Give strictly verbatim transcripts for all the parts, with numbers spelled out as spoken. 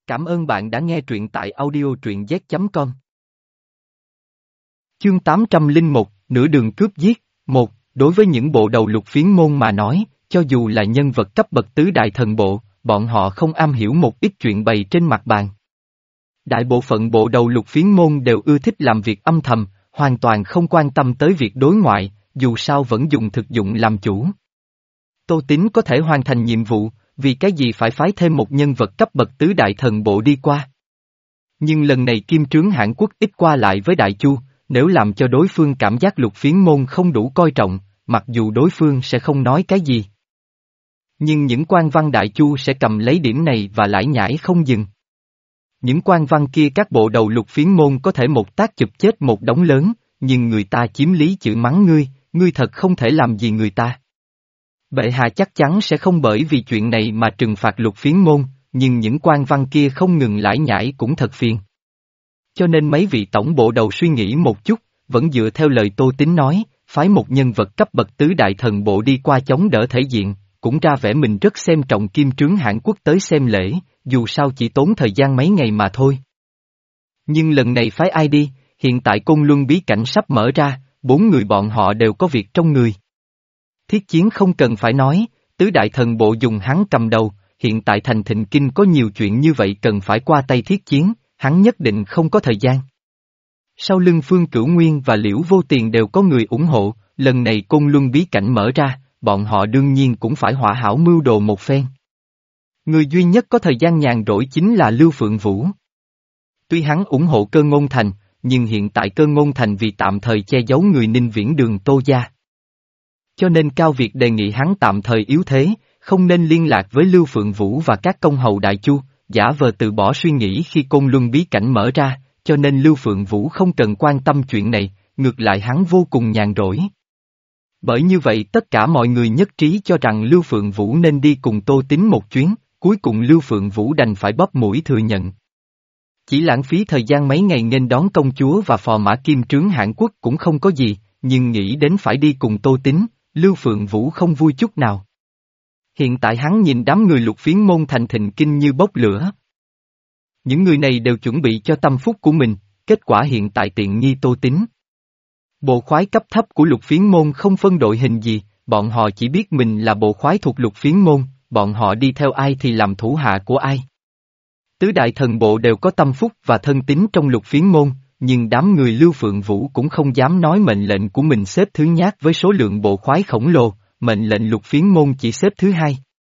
Cảm ơn bạn đã nghe truyện tại audio truyện z chấm com. Chương tám trăm lẻ một, Nửa đường cướp giết. Một, đối với những bộ đầu lục phiến môn mà nói, cho dù là nhân vật cấp bậc tứ đại thần bộ, bọn họ không am hiểu một ít chuyện bày trên mặt bàn. Đại bộ phận bộ đầu lục phiến môn đều ưa thích làm việc âm thầm, hoàn toàn không quan tâm tới việc đối ngoại, dù sao vẫn dùng thực dụng làm chủ. Tô Tín có thể hoàn thành nhiệm vụ, vì cái gì phải phái thêm một nhân vật cấp bậc tứ đại thần bộ đi qua. Nhưng lần này Kim Trướng Hãn Quốc ít qua lại với Đại Chu, nếu làm cho đối phương cảm giác lục phiến môn không đủ coi trọng, mặc dù đối phương sẽ không nói cái gì. Nhưng những quan văn Đại Chu sẽ cầm lấy điểm này và lải nhải không dừng. Những quan văn kia các bộ đầu lục phiến môn có thể một tác chụp chết một đống lớn, nhưng người ta chiếm lý chửi mắng ngươi, ngươi thật không thể làm gì người ta. Bệ hạ chắc chắn sẽ không bởi vì chuyện này mà trừng phạt lục phiến môn, nhưng những quan văn kia không ngừng lải nhải cũng thật phiền. Cho nên mấy vị tổng bộ đầu suy nghĩ một chút, vẫn dựa theo lời Tô Tín nói, phái một nhân vật cấp bậc tứ đại thần bộ đi qua chống đỡ thể diện, cũng ra vẻ mình rất xem trọng Kim Trướng Hãn Quốc tới xem lễ, dù sao chỉ tốn thời gian mấy ngày mà thôi. Nhưng lần này phái ai đi, hiện tại Côn Luân bí cảnh sắp mở ra, bốn người bọn họ đều có việc trong người. Thiết Chiến không cần phải nói, tứ đại thần bộ dùng hắn cầm đầu, hiện tại thành Thịnh Kinh có nhiều chuyện như vậy cần phải qua tay Thiết Chiến, hắn nhất định không có thời gian. Sau lưng Phương Cửu Nguyên và Liễu Vô Tiền đều có người ủng hộ, lần này Côn Luân bí cảnh mở ra, bọn họ đương nhiên cũng phải hỏa hảo mưu đồ một phen. Người duy nhất có thời gian nhàn rỗi chính là Lưu Phượng Vũ. Tuy hắn ủng hộ Cơ Ngôn Thành, nhưng hiện tại Cơ Ngôn Thành vì tạm thời che giấu người Ninh Viễn Đường Tô gia. Cho nên Cao Việt đề nghị hắn tạm thời yếu thế, không nên liên lạc với Lưu Phượng Vũ và các công hầu Đại Chu, giả vờ từ bỏ suy nghĩ khi Côn Luân bí cảnh mở ra, cho nên Lưu Phượng Vũ không cần quan tâm chuyện này, ngược lại hắn vô cùng nhàn rỗi. Bởi như vậy tất cả mọi người nhất trí cho rằng Lưu Phượng Vũ nên đi cùng Tô Tín một chuyến, cuối cùng Lưu Phượng Vũ đành phải bóp mũi thừa nhận. Chỉ lãng phí thời gian mấy ngày nghênh đón công chúa và phò mã Kim Trướng Hãn Quốc cũng không có gì, nhưng nghĩ đến phải đi cùng Tô Tín, Lưu Phượng Vũ không vui chút nào. Hiện tại hắn nhìn đám người lục phiến môn thành Thịnh Kinh như bốc lửa. Những người này đều chuẩn bị cho tâm phúc của mình, kết quả hiện tại tiện nghi Tô Tín. Bộ khoái cấp thấp của lục phiến môn không phân đội hình gì, bọn họ chỉ biết mình là bộ khoái thuộc lục phiến môn, bọn họ đi theo ai thì làm thủ hạ của ai. Tứ đại thần bộ đều có tâm phúc và thân tín trong lục phiến môn, nhưng đám người Lưu Phượng Vũ cũng không dám nói mệnh lệnh của mình xếp thứ nhát với số lượng bộ khoái khổng lồ, mệnh lệnh lục phiến môn chỉ xếp thứ hai.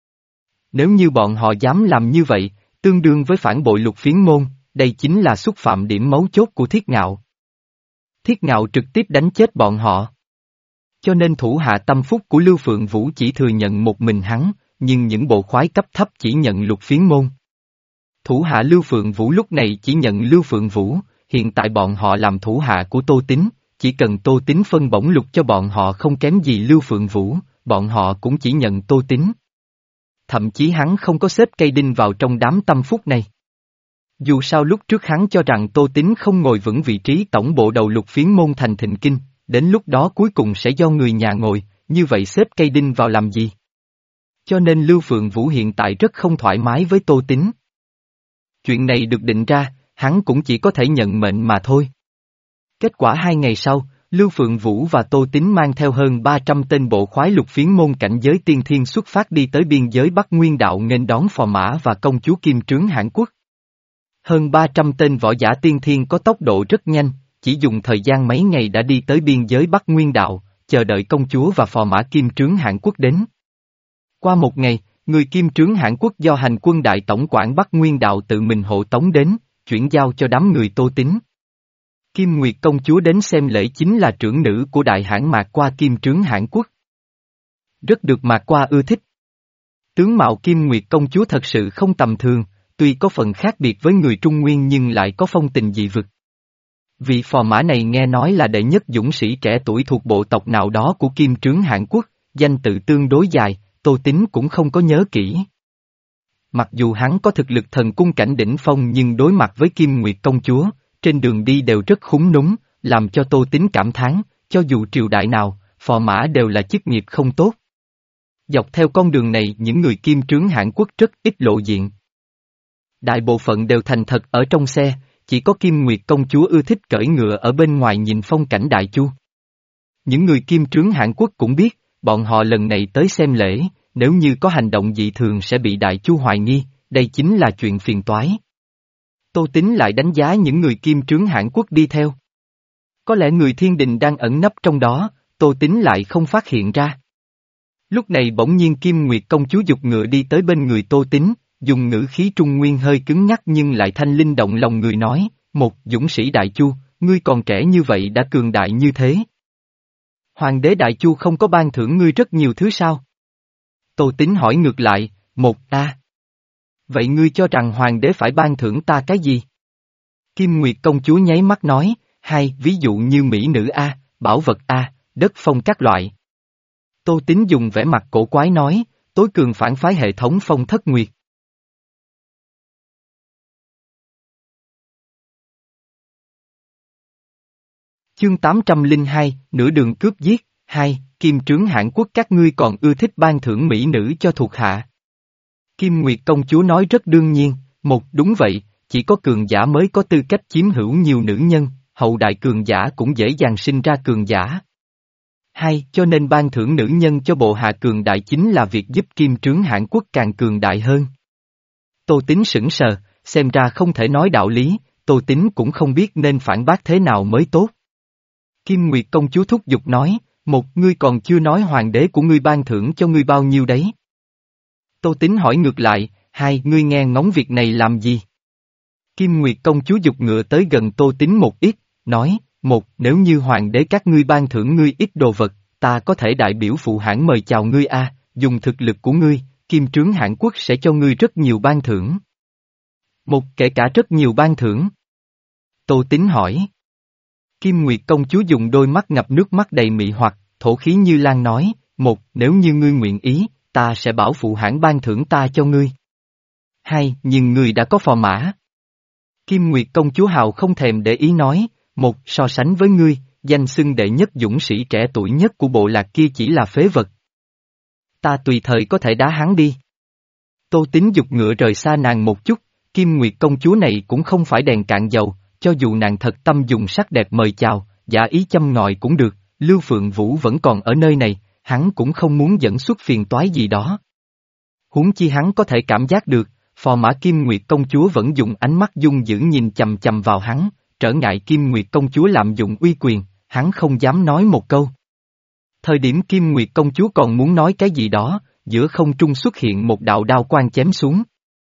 Nếu như bọn họ dám làm như vậy, tương đương với phản bội lục phiến môn, đây chính là xúc phạm điểm mấu chốt của Thiết Ngạo. Thiết Ngạo trực tiếp đánh chết bọn họ. Cho nên thủ hạ tâm phúc của Lưu Phượng Vũ chỉ thừa nhận một mình hắn, nhưng những bộ khoái cấp thấp chỉ nhận lục phiến môn. Thủ hạ Lưu Phượng Vũ lúc này chỉ nhận Lưu Phượng Vũ, hiện tại bọn họ làm thủ hạ của Tô Tín, chỉ cần Tô Tín phân bổng lục cho bọn họ không kém gì Lưu Phượng Vũ, bọn họ cũng chỉ nhận Tô Tín. Thậm chí hắn không có xếp cây đinh vào trong đám tâm phúc này. Dù sao lúc trước hắn cho rằng Tô Tín không ngồi vững vị trí tổng bộ đầu lục phiến môn thành Thịnh Kinh, đến lúc đó cuối cùng sẽ do người nhà ngồi, như vậy xếp cây đinh vào làm gì? Cho nên Lưu Phượng Vũ hiện tại rất không thoải mái với Tô Tín. Chuyện này được định ra, hắn cũng chỉ có thể nhận mệnh mà thôi. Kết quả hai ngày sau, Lưu Phượng Vũ và Tô Tín mang theo hơn ba trăm tên bộ khoái lục phiến môn cảnh giới tiên thiên xuất phát đi tới biên giới Bắc Nguyên Đạo nghênh đón phò mã và công chúa Kim Trướng Hãn Quốc. Hơn ba trăm tên võ giả tiên thiên có tốc độ rất nhanh, chỉ dùng thời gian mấy ngày đã đi tới biên giới Bắc Nguyên Đạo, chờ đợi công chúa và phò mã Kim Trướng Hãn Quốc đến. Qua một ngày, người Kim Trướng Hãn Quốc do hành quân đại tổng quản Bắc Nguyên Đạo tự mình hộ tống đến, chuyển giao cho đám người Tô Tín. Kim Nguyệt công chúa đến xem lễ chính là trưởng nữ của đại hãn Mạc Qua Kim Trướng Hãn Quốc. Rất được Mạc Qua ưa thích. Tướng mạo Kim Nguyệt công chúa thật sự không tầm thường, tuy có phần khác biệt với người Trung Nguyên nhưng lại có phong tình dị vực. Vị phò mã này nghe nói là đệ nhất dũng sĩ trẻ tuổi thuộc bộ tộc nào đó của Kim Trướng Hãn Quốc, danh tự tương đối dài, Tô Tín cũng không có nhớ kỹ. Mặc dù hắn có thực lực thần cung cảnh đỉnh phong nhưng đối mặt với Kim Nguyệt công chúa, trên đường đi đều rất khúng núng, làm cho Tô Tín cảm thán, cho dù triều đại nào, phò mã đều là chức nghiệp không tốt. Dọc theo con đường này những người Kim Trướng Hãn Quốc rất ít lộ diện. Đại bộ phận đều thành thật ở trong xe, chỉ có Kim Nguyệt công chúa ưa thích cởi ngựa ở bên ngoài nhìn phong cảnh Đại Chu. Những người kim trướng Hàn Quốc cũng biết, bọn họ lần này tới xem lễ, nếu như có hành động dị thường sẽ bị Đại Chu hoài nghi, đây chính là chuyện phiền toái. Tô Tín lại đánh giá những người kim trướng Hàn Quốc đi theo. Có lẽ người thiên đình đang ẩn nấp trong đó, Tô Tín lại không phát hiện ra. Lúc này bỗng nhiên Kim Nguyệt công chúa giục ngựa đi tới bên người Tô Tín, dùng ngữ khí trung nguyên hơi cứng nhắc nhưng lại thanh linh động lòng người nói, một dũng sĩ Đại Chu, ngươi còn trẻ như vậy đã cường đại như thế. Hoàng đế Đại Chu không có ban thưởng ngươi rất nhiều thứ sao? Tô Tín hỏi ngược lại, một a. Vậy ngươi cho rằng hoàng đế phải ban thưởng ta cái gì? Kim Nguyệt công chúa nháy mắt nói, hai, ví dụ như mỹ nữ a, bảo vật a, đất phong các loại. Tô Tín dùng vẻ mặt cổ quái nói, tối cường phản phái hệ thống phong thất nguyệt. Chương tám trăm lẻ hai, nửa đường cướp giết, hai, Kim trướng Hàn Quốc các ngươi còn ưa thích ban thưởng mỹ nữ cho thuộc hạ. Kim Nguyệt công chúa nói rất đương nhiên, một đúng vậy, chỉ có cường giả mới có tư cách chiếm hữu nhiều nữ nhân, hậu đại cường giả cũng dễ dàng sinh ra cường giả. Hai, cho nên ban thưởng nữ nhân cho bộ hạ cường đại chính là việc giúp Kim trướng Hàn Quốc càng cường đại hơn. Tô Tín sững sờ, xem ra không thể nói đạo lý, Tô Tín cũng không biết nên phản bác thế nào mới tốt. Kim Nguyệt công chúa thúc giục nói, một, ngươi còn chưa nói hoàng đế của ngươi ban thưởng cho ngươi bao nhiêu đấy. Tô Tín hỏi ngược lại, hai, ngươi nghe ngóng việc này làm gì? Kim Nguyệt công chúa giục ngựa tới gần Tô Tín một ít, nói, một, nếu như hoàng đế các ngươi ban thưởng ngươi ít đồ vật, ta có thể đại biểu phụ hãng mời chào ngươi a, dùng thực lực của ngươi, Kim trướng Hàn Quốc sẽ cho ngươi rất nhiều ban thưởng. Một, kể cả rất nhiều ban thưởng. Tô Tín hỏi. Kim Nguyệt công chúa dùng đôi mắt ngập nước mắt đầy mị hoặc, thổ khí như lan nói, một, nếu như ngươi nguyện ý, ta sẽ bảo phụ hãng ban thưởng ta cho ngươi. Hai, nhưng ngươi đã có phò mã. Kim Nguyệt công chúa hào không thèm để ý nói, một, so sánh với ngươi, danh xưng đệ nhất dũng sĩ trẻ tuổi nhất của bộ lạc kia chỉ là phế vật. Ta tùy thời có thể đá hắn đi. Tô Tín giục ngựa rời xa nàng một chút, Kim Nguyệt công chúa này cũng không phải đèn cạn dầu, cho dù nàng thật tâm dùng sắc đẹp mời chào, giả ý châm ngòi cũng được, Lưu Phượng Vũ vẫn còn ở nơi này, hắn cũng không muốn dẫn xuất phiền toái gì đó. Huống chi hắn có thể cảm giác được, phò mã Kim Nguyệt công chúa vẫn dùng ánh mắt dung dữ nhìn chầm chầm vào hắn, trở ngại Kim Nguyệt công chúa lạm dụng uy quyền, hắn không dám nói một câu. Thời điểm Kim Nguyệt công chúa còn muốn nói cái gì đó, giữa không trung xuất hiện một đạo đao quang chém xuống.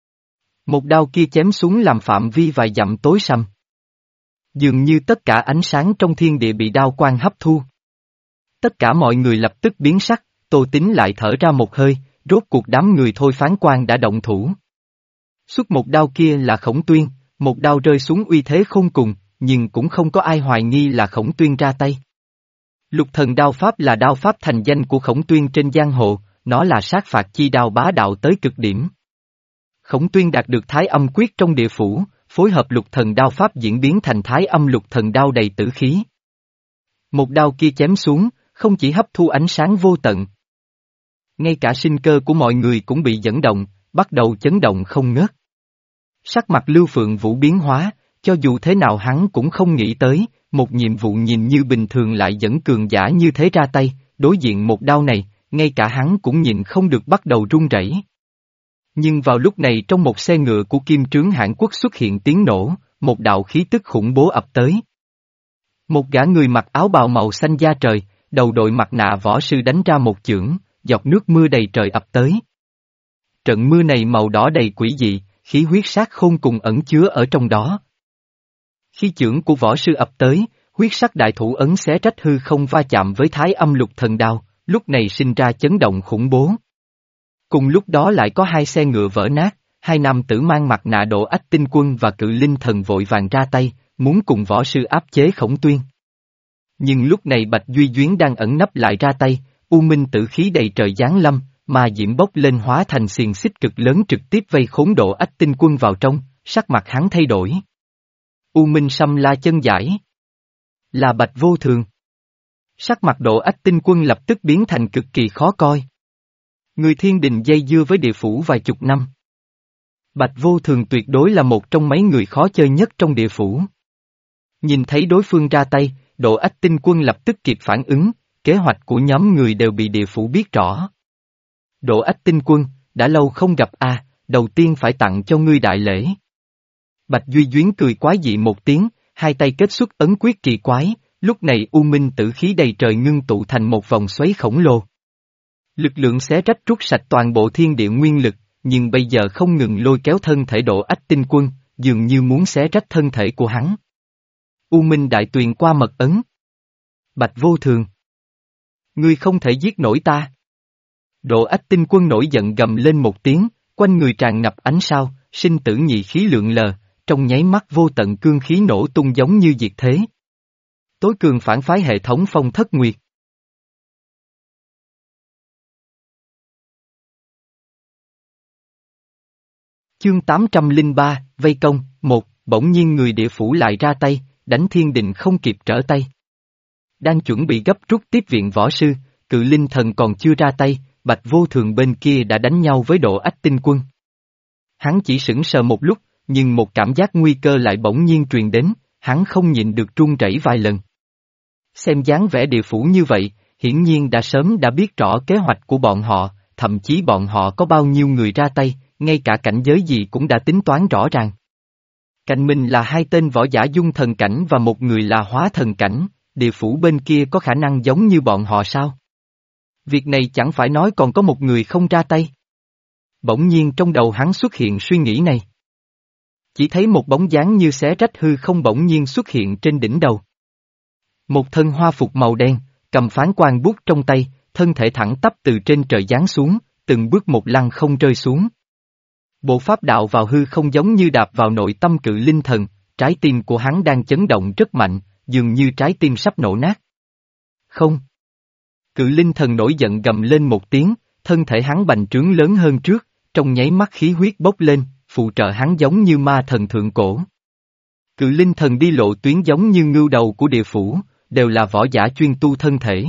Một đao kia chém xuống làm phạm vi vài dặm tối sầm. Dường như tất cả ánh sáng trong thiên địa bị đao quang hấp thu. Tất cả mọi người lập tức biến sắc, Tô Tín lại thở ra một hơi, rốt cuộc đám người thôi phán quan đã động thủ. Xuất một đao kia là Khổng Tuyên, một đao rơi xuống uy thế khôn cùng, nhưng cũng không có ai hoài nghi là Khổng Tuyên ra tay. Lục thần đao pháp là đao pháp thành danh của Khổng Tuyên trên giang hồ, nó là sát phạt chi đao bá đạo tới cực điểm. Khổng Tuyên đạt được thái âm quyết trong địa phủ, phối hợp lục thần đao pháp diễn biến thành thái âm lục thần đao đầy tử khí. Một đao kia chém xuống, không chỉ hấp thu ánh sáng vô tận. Ngay cả sinh cơ của mọi người cũng bị dẫn động, bắt đầu chấn động không ngớt. Sắc mặt Lưu Phượng Vũ biến hóa, cho dù thế nào hắn cũng không nghĩ tới, một nhiệm vụ nhìn như bình thường lại dẫn cường giả như thế ra tay, đối diện một đao này, ngay cả hắn cũng nhìn không được bắt đầu run rẩy. Nhưng vào lúc này trong một xe ngựa của Kim trướng Hàn Quốc xuất hiện tiếng nổ, một đạo khí tức khủng bố ập tới. Một gã người mặc áo bào màu xanh da trời, đầu đội mặt nạ võ sư đánh ra một chưởng, giọt nước mưa đầy trời ập tới. Trận mưa này màu đỏ đầy quỷ dị, khí huyết sát khôn cùng ẩn chứa ở trong đó. Khi chưởng của võ sư ập tới, huyết sắc đại thủ ấn xé rách hư không va chạm với thái âm lục thần đao, lúc này sinh ra chấn động khủng bố. Cùng lúc đó lại có hai xe ngựa vỡ nát, hai nam tử mang mặt nạ độ ách tinh quân và cự linh thần vội vàng ra tay, muốn cùng võ sư áp chế Khổng Tuyên. Nhưng lúc này Bạch Duy Duyến đang ẩn nấp lại ra tay, u minh tử khí đầy trời giáng lâm, mà diễm bốc lên hóa thành xiềng xích cực lớn trực tiếp vây khốn độ ách tinh quân vào trong, sắc mặt hắn thay đổi. U minh xăm la chân giải. Là Bạch Vô Thường. Sắc mặt độ ách tinh quân lập tức biến thành cực kỳ khó coi. Người thiên đình dây dưa với địa phủ vài chục năm. Bạch Vô Thường tuyệt đối là một trong mấy người khó chơi nhất trong địa phủ. Nhìn thấy đối phương ra tay, Độ Ách Tinh Quân lập tức kịp phản ứng, kế hoạch của nhóm người đều bị địa phủ biết rõ. Độ Ách Tinh Quân, đã lâu không gặp a, đầu tiên phải tặng cho ngươi đại lễ. Bạch Duy Duyến cười quái dị một tiếng, hai tay kết xuất ấn quyết kỳ quái, lúc này u minh tử khí đầy trời ngưng tụ thành một vòng xoáy khổng lồ. Lực lượng xé rách trút sạch toàn bộ thiên địa nguyên lực, nhưng bây giờ không ngừng lôi kéo thân thể Độ Ách Tinh Quân, dường như muốn xé rách thân thể của hắn. U Minh Đại Tuyền qua mật ấn. Bạch Vô Thường. Ngươi không thể giết nổi ta. Độ Ách Tinh Quân nổi giận gầm lên một tiếng, quanh người tràn ngập ánh sao, sinh tử nhị khí lượng lờ, trong nháy mắt vô tận cương khí nổ tung giống như diệt thế. Tối cường phản phái hệ thống Phong Thất Nguyệt. Chương tám trăm lẻ ba, Vây Công, một, bỗng nhiên người địa phủ lại ra tay, đánh thiên định không kịp trở tay. Đang chuẩn bị gấp rút tiếp viện võ sư, Cự Linh Thần còn chưa ra tay, Bạch Vô Thường bên kia đã đánh nhau với Độ Ách Tinh Quân. Hắn chỉ sững sờ một lúc, nhưng một cảm giác nguy cơ lại bỗng nhiên truyền đến, hắn không nhịn được run rẩy vài lần. Xem dáng vẻ địa phủ như vậy, hiển nhiên đã sớm đã biết rõ kế hoạch của bọn họ, thậm chí bọn họ có bao nhiêu người ra tay, ngay cả cảnh giới gì cũng đã tính toán rõ ràng. Cạnh mình là hai tên võ giả dung thần cảnh và một người là hóa thần cảnh, địa phủ bên kia có khả năng giống như bọn họ sao? Việc này chẳng phải nói còn có một người không ra tay. Bỗng nhiên trong đầu hắn xuất hiện suy nghĩ này. Chỉ thấy một bóng dáng như xé rách hư không bỗng nhiên xuất hiện trên đỉnh đầu. Một thân hoa phục màu đen, cầm phán quan bút trong tay, thân thể thẳng tắp từ trên trời giáng xuống, từng bước một lăn không rơi xuống. Bộ pháp đạo vào hư không giống như đạp vào nội tâm Cự Linh Thần, trái tim của hắn đang chấn động rất mạnh, dường như trái tim sắp nổ nát. Không. Cự Linh Thần nổi giận gầm lên một tiếng, thân thể hắn bành trướng lớn hơn trước, trong nháy mắt khí huyết bốc lên, phụ trợ hắn giống như ma thần thượng cổ. Cự Linh Thần đi lộ tuyến giống như ngưu đầu của địa phủ, đều là võ giả chuyên tu thân thể.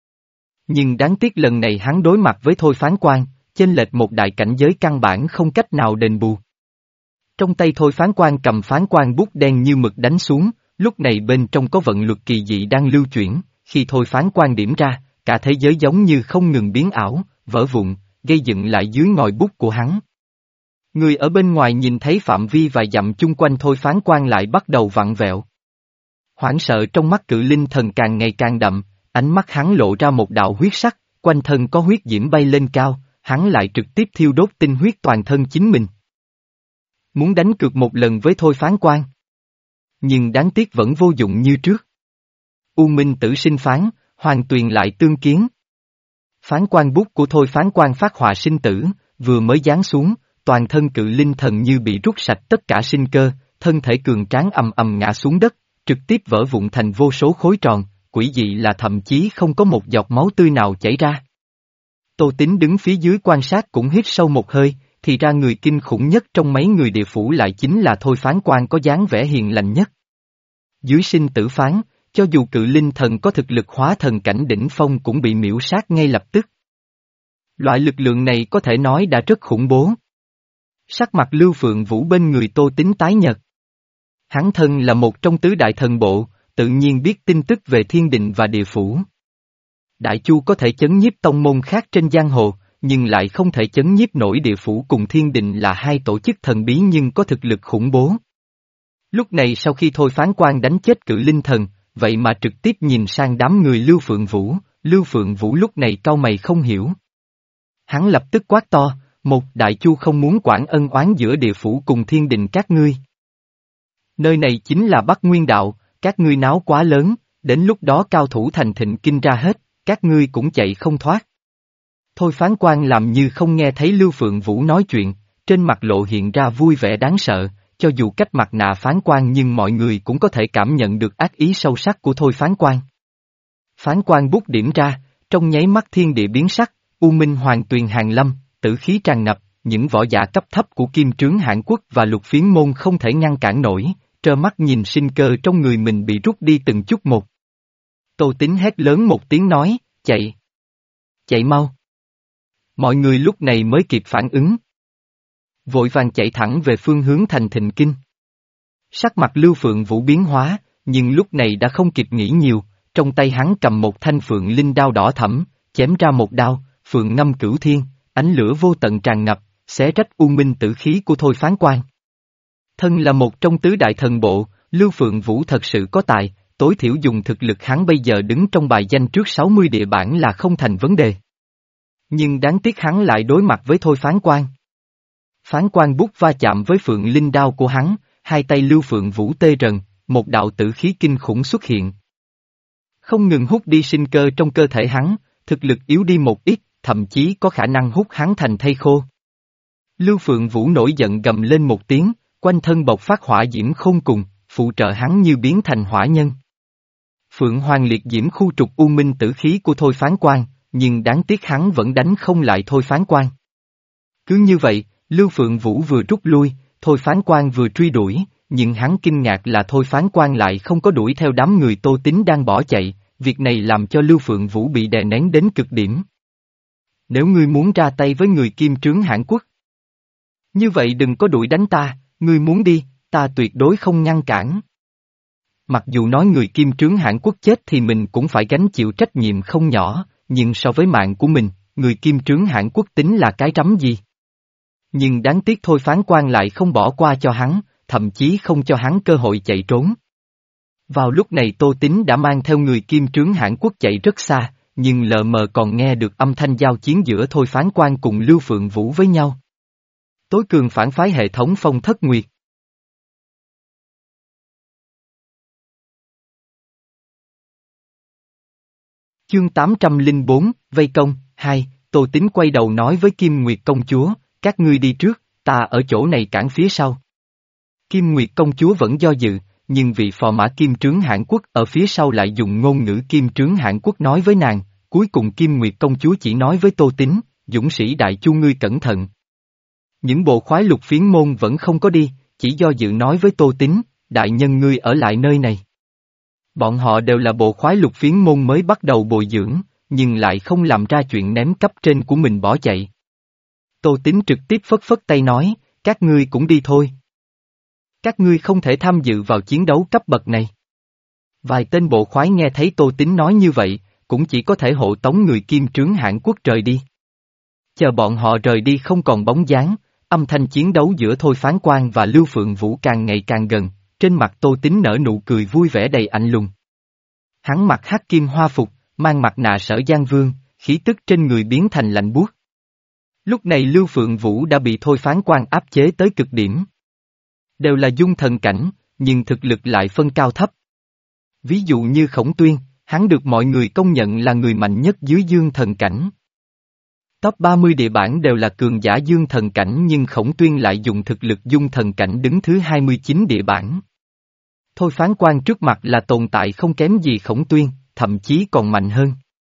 Nhưng đáng tiếc lần này hắn đối mặt với Thôi Phán Quan, chênh lệch một đại cảnh giới căn bản không cách nào đền bù. Trong tay Thôi Phán Quan cầm phán quan bút đen như mực đánh xuống, lúc này bên trong có vận luật kỳ dị đang lưu chuyển, khi Thôi Phán Quan điểm ra, cả thế giới giống như không ngừng biến ảo, vỡ vụn, gây dựng lại dưới ngòi bút của hắn. Người ở bên ngoài nhìn thấy phạm vi vài dặm chung quanh Thôi Phán Quan lại bắt đầu vặn vẹo. Hoảng sợ trong mắt Cự Linh Thần càng ngày càng đậm, ánh mắt hắn lộ ra một đạo huyết sắc, quanh thân có huyết diễm bay lên cao, hắn lại trực tiếp thiêu đốt tinh huyết toàn thân chính mình. Muốn đánh cược một lần với Thôi Phán Quan. Nhưng đáng tiếc vẫn vô dụng như trước. U Minh Tử sinh phán, Hoàng Tuyền lại tương kiến. Phán quan bút của Thôi Phán Quan phát họa sinh tử, vừa mới giáng xuống, toàn thân Cự Linh Thần như bị rút sạch tất cả sinh cơ, thân thể cường tráng ầm ầm ngã xuống đất, trực tiếp vỡ vụn thành vô số khối tròn, quỷ dị là thậm chí không có một giọt máu tươi nào chảy ra. Tô Tín đứng phía dưới quan sát cũng hít sâu một hơi, thì ra người kinh khủng nhất trong mấy người địa phủ lại chính là Thôi Phán Quan có dáng vẻ hiền lành nhất. Dưới sinh tử phán, cho dù Cự Linh Thần có thực lực hóa thần cảnh đỉnh phong cũng bị miễu sát ngay lập tức. Loại lực lượng này có thể nói đã rất khủng bố. Sắc mặt Lưu Phượng Vũ bên người Tô Tín tái nhợt. Hắn thân là một trong tứ đại thần bộ, tự nhiên biết tin tức về thiên định và địa phủ. Đại Chu có thể chấn nhiếp tông môn khác trên giang hồ, nhưng lại không thể chấn nhiếp nổi địa phủ cùng thiên định là hai tổ chức thần bí nhưng có thực lực khủng bố. Lúc này sau khi Thôi Phán Quan đánh chết Cự Linh Thần, vậy mà trực tiếp nhìn sang đám người Lưu Phượng Vũ, Lưu Phượng Vũ lúc này cau mày không hiểu. Hắn lập tức quát to, một Đại Chu không muốn quản ân oán giữa địa phủ cùng thiên đình các ngươi. Nơi này chính là Bắc Nguyên Đạo, các ngươi náo quá lớn, đến lúc đó cao thủ thành thịnh kinh ra hết, các ngươi cũng chạy không thoát. Thôi Phán Quan làm như không nghe thấy Lưu Phượng Vũ nói chuyện, trên mặt lộ hiện ra vui vẻ đáng sợ, cho dù cách mặt nạ phán quan nhưng mọi người cũng có thể cảm nhận được ác ý sâu sắc của Thôi Phán Quan. Phán quan bút điểm ra, trong nháy mắt thiên địa biến sắc, U Minh Hoàng Tuyền hàng lâm, tử khí tràn ngập, những võ giả cấp thấp của Kim Trướng Hãn Quốc và Lục Phiến Môn không thể ngăn cản nổi, trơ mắt nhìn sinh cơ trong người mình bị rút đi từng chút một. Tô Tín hét lớn một tiếng nói, chạy. Chạy mau. Mọi người lúc này mới kịp phản ứng. Vội vàng chạy thẳng về phương hướng thành Thịnh Kinh. Sắc mặt Lưu Phượng Vũ biến hóa, nhưng lúc này đã không kịp nghĩ nhiều, trong tay hắn cầm một thanh phượng linh đao đỏ thẫm, chém ra một đao, phượng ngâm cửu thiên, ánh lửa vô tận tràn ngập, xé rách u minh tử khí của Thôi Phán Quan. Thân là một trong tứ đại thần bộ, Lưu Phượng Vũ thật sự có tài, tối thiểu dùng thực lực hắn bây giờ đứng trong bài danh trước sáu mươi địa bản là không thành vấn đề. Nhưng đáng tiếc hắn lại đối mặt với Thôi Phán Quan. Phán Quan bút va chạm với phượng linh đao của hắn, hai tay Lưu Phượng Vũ tê rần, một đạo tử khí kinh khủng xuất hiện. Không ngừng hút đi sinh cơ trong cơ thể hắn, thực lực yếu đi một ít, thậm chí có khả năng hút hắn thành thây khô. Lưu Phượng Vũ nổi giận gầm lên một tiếng, quanh thân bộc phát hỏa diễm khôn cùng, phụ trợ hắn như biến thành hỏa nhân. Phượng Hoàng liệt diễm khu trục u minh tử khí của Thôi Phán Quan, nhưng đáng tiếc hắn vẫn đánh không lại Thôi Phán Quan. Cứ như vậy, Lưu Phượng Vũ vừa rút lui, Thôi Phán Quan vừa truy đuổi, nhưng hắn kinh ngạc là Thôi Phán Quan lại không có đuổi theo đám người Tô Tín đang bỏ chạy, việc này làm cho Lưu Phượng Vũ bị đè nén đến cực điểm. Nếu ngươi muốn ra tay với người Kim Trướng Hãn Quốc, như vậy đừng có đuổi đánh ta, ngươi muốn đi, ta tuyệt đối không ngăn cản. Mặc dù nói người Kim Trướng Hãn Quốc chết thì mình cũng phải gánh chịu trách nhiệm không nhỏ, nhưng so với mạng của mình, người Kim Trướng Hãn Quốc tính là cái rắm gì. Nhưng đáng tiếc Thôi Phán Quan lại không bỏ qua cho hắn, thậm chí không cho hắn cơ hội chạy trốn. Vào lúc này Tô Tín đã mang theo người Kim Trướng Hãn Quốc chạy rất xa, nhưng lờ mờ còn nghe được âm thanh giao chiến giữa Thôi Phán Quan cùng Lưu Phượng Vũ với nhau. Tối cường phản phái hệ thống Phong Thất Nguyệt. Chương tám trăm lẻ bốn, Vây Công, hai, Tô Tín quay đầu nói với Kim Nguyệt công chúa, các ngươi đi trước, ta ở chỗ này cản phía sau. Kim Nguyệt công chúa vẫn do dự, nhưng vị phò mã Kim Trướng Hãn Quốc ở phía sau lại dùng ngôn ngữ Kim Trướng Hãn Quốc nói với nàng, cuối cùng Kim Nguyệt công chúa chỉ nói với Tô Tín, dũng sĩ đại chu ngươi cẩn thận. Những bộ khoái lục phiến môn vẫn không có đi, chỉ do dự nói với Tô Tín, đại nhân ngươi ở lại nơi này. Bọn họ đều là bộ khoái lục phiến môn mới bắt đầu bồi dưỡng, nhưng lại không làm ra chuyện ném cấp trên của mình bỏ chạy. Tô Tín trực tiếp phất phất tay nói, các ngươi cũng đi thôi. Các ngươi không thể tham dự vào chiến đấu cấp bậc này. Vài tên bộ khoái nghe thấy Tô Tín nói như vậy, cũng chỉ có thể hộ tống người Kim Trướng Hãn Quốc rời đi. Chờ bọn họ rời đi không còn bóng dáng, âm thanh chiến đấu giữa Thôi Phán Quan và Lưu Phượng Vũ càng ngày càng gần, trên mặt Tô Tín nở nụ cười vui vẻ đầy lạnh lùng. Hắn mặc hắc kim hoa phục, mang mặt nạ Sở Giang Vương, khí tức trên người biến thành lạnh buốt. Lúc này Lưu Phượng Vũ đã bị Thôi Phán Quan áp chế tới cực điểm. Đều là dung thần cảnh, nhưng thực lực lại phân cao thấp. Ví dụ như Khổng Tuyên, hắn được mọi người công nhận là người mạnh nhất dưới dương thần cảnh. Top ba mươi địa bản đều là cường giả dương thần cảnh nhưng Khổng Tuyên lại dùng thực lực dung thần cảnh đứng thứ hai mươi chín địa bản. Thôi Phán Quan trước mặt là tồn tại không kém gì Khổng Tuyên, thậm chí còn mạnh hơn.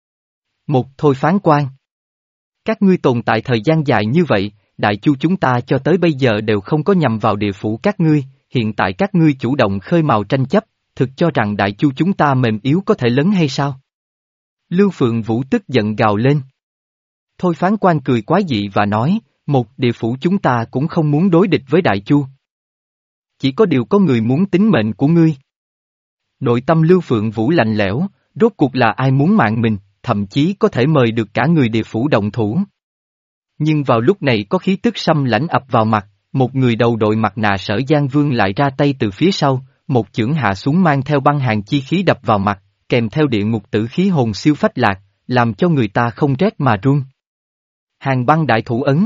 Một Thôi Phán Quan. Các ngươi tồn tại thời gian dài như vậy, đại chu chúng ta cho tới bây giờ đều không có nhằm vào địa phủ các ngươi, hiện tại các ngươi chủ động khơi mào tranh chấp, thực cho rằng đại chu chúng ta mềm yếu có thể lớn hay sao? Lưu Phượng Vũ tức giận gào lên. Thôi Phán Quan cười quá dị và nói, một địa phủ chúng ta cũng không muốn đối địch với đại chu. Chỉ có điều có người muốn tính mệnh của ngươi. Nội tâm Lưu Phượng Vũ lạnh lẽo, rốt cuộc là ai muốn mạng mình, thậm chí có thể mời được cả người địa phủ động thủ. Nhưng vào lúc này có khí tức xâm lãnh ập vào mặt, một người đầu đội mặt nạ Sở Giang Vương lại ra tay từ phía sau, một chưởng hạ xuống mang theo băng hàn chi khí đập vào mặt, kèm theo địa ngục tử khí hồn siêu phách lạc, làm cho người ta không rét mà run. Hàn băng đại thủ ấn.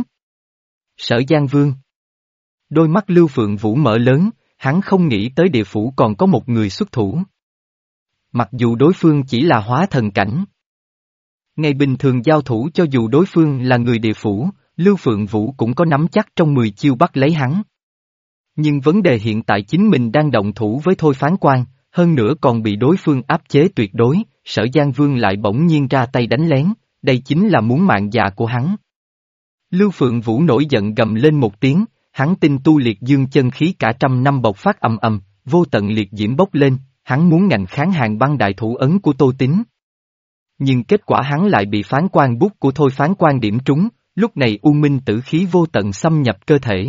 Sở Giang Vương. Đôi mắt Lưu Phượng Vũ mở lớn, hắn không nghĩ tới địa phủ còn có một người xuất thủ. Mặc dù đối phương chỉ là hóa thần cảnh. Ngày bình thường giao thủ cho dù đối phương là người địa phủ, Lưu Phượng Vũ cũng có nắm chắc trong mười chiêu bắt lấy hắn. Nhưng vấn đề hiện tại chính mình đang động thủ với Thôi Phán Quan, hơn nữa còn bị đối phương áp chế tuyệt đối, Sở Giang Vương lại bỗng nhiên ra tay đánh lén, đây chính là muốn mạng già của hắn. Lưu Phượng Vũ nổi giận gầm lên một tiếng, hắn tinh tu liệt dương chân khí cả trăm năm bộc phát ầm ầm, vô tận liệt diễm bốc lên, hắn muốn ngạnh kháng Hàn băng đại thủ ấn của Tô Tín. Nhưng kết quả hắn lại bị Phán Quan bút của Thôi Phán Quan điểm trúng, lúc này u minh tử khí vô tận xâm nhập cơ thể.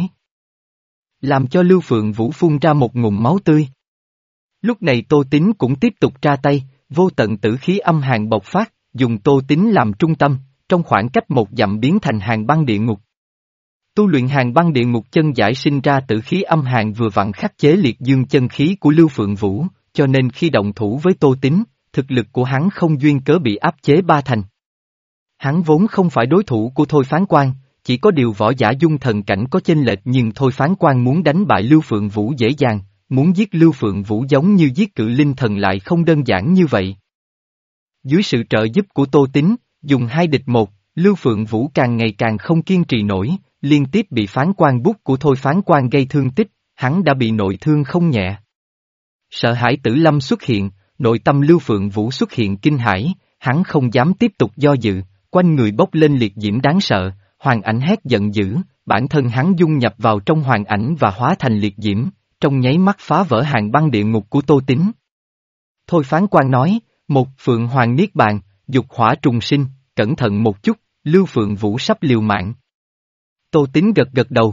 Làm cho Lưu Phượng Vũ phun ra một ngụm máu tươi. Lúc này Tô Tín cũng tiếp tục ra tay, vô tận tử khí âm hàn bộc phát, dùng Tô Tín làm trung tâm, trong khoảng cách một dặm biến thành hàn băng địa ngục. Tu luyện hàn băng địa ngục chân giải sinh ra tử khí âm hàn vừa vặn khắc chế liệt dương chân khí của Lưu Phượng Vũ, cho nên khi động thủ với Tô Tín, thực lực của hắn không duyên cớ bị áp chế ba thành. Hắn vốn không phải đối thủ của Thôi Phán Quan, chỉ có điều võ giả dung thần cảnh có chênh lệch, nhưng Thôi Phán Quan muốn đánh bại Lưu Phượng Vũ dễ dàng, muốn giết Lưu Phượng Vũ giống như giết cự linh thần lại không đơn giản như vậy. Dưới sự trợ giúp của Tô Tín, dùng hai địch một, Lưu Phượng Vũ càng ngày càng không kiên trì nổi, liên tiếp bị phán quan bút của Thôi Phán Quan gây thương tích, hắn đã bị nội thương không nhẹ. Sợ hãi Tử Lâm xuất hiện, nội tâm Lưu Phượng Vũ xuất hiện kinh hãi, hắn không dám tiếp tục do dự, quanh người bốc lên liệt diễm đáng sợ, hoàng ảnh hét giận dữ, bản thân hắn dung nhập vào trong hoàng ảnh và hóa thành liệt diễm, trong nháy mắt phá vỡ hàn băng địa ngục của Tô Tín. Thôi Phán Quan nói, một Phượng Hoàng Niết Bàn, dục hỏa trùng sinh, cẩn thận một chút, Lưu Phượng Vũ sắp liều mạng. Tô Tín gật gật đầu.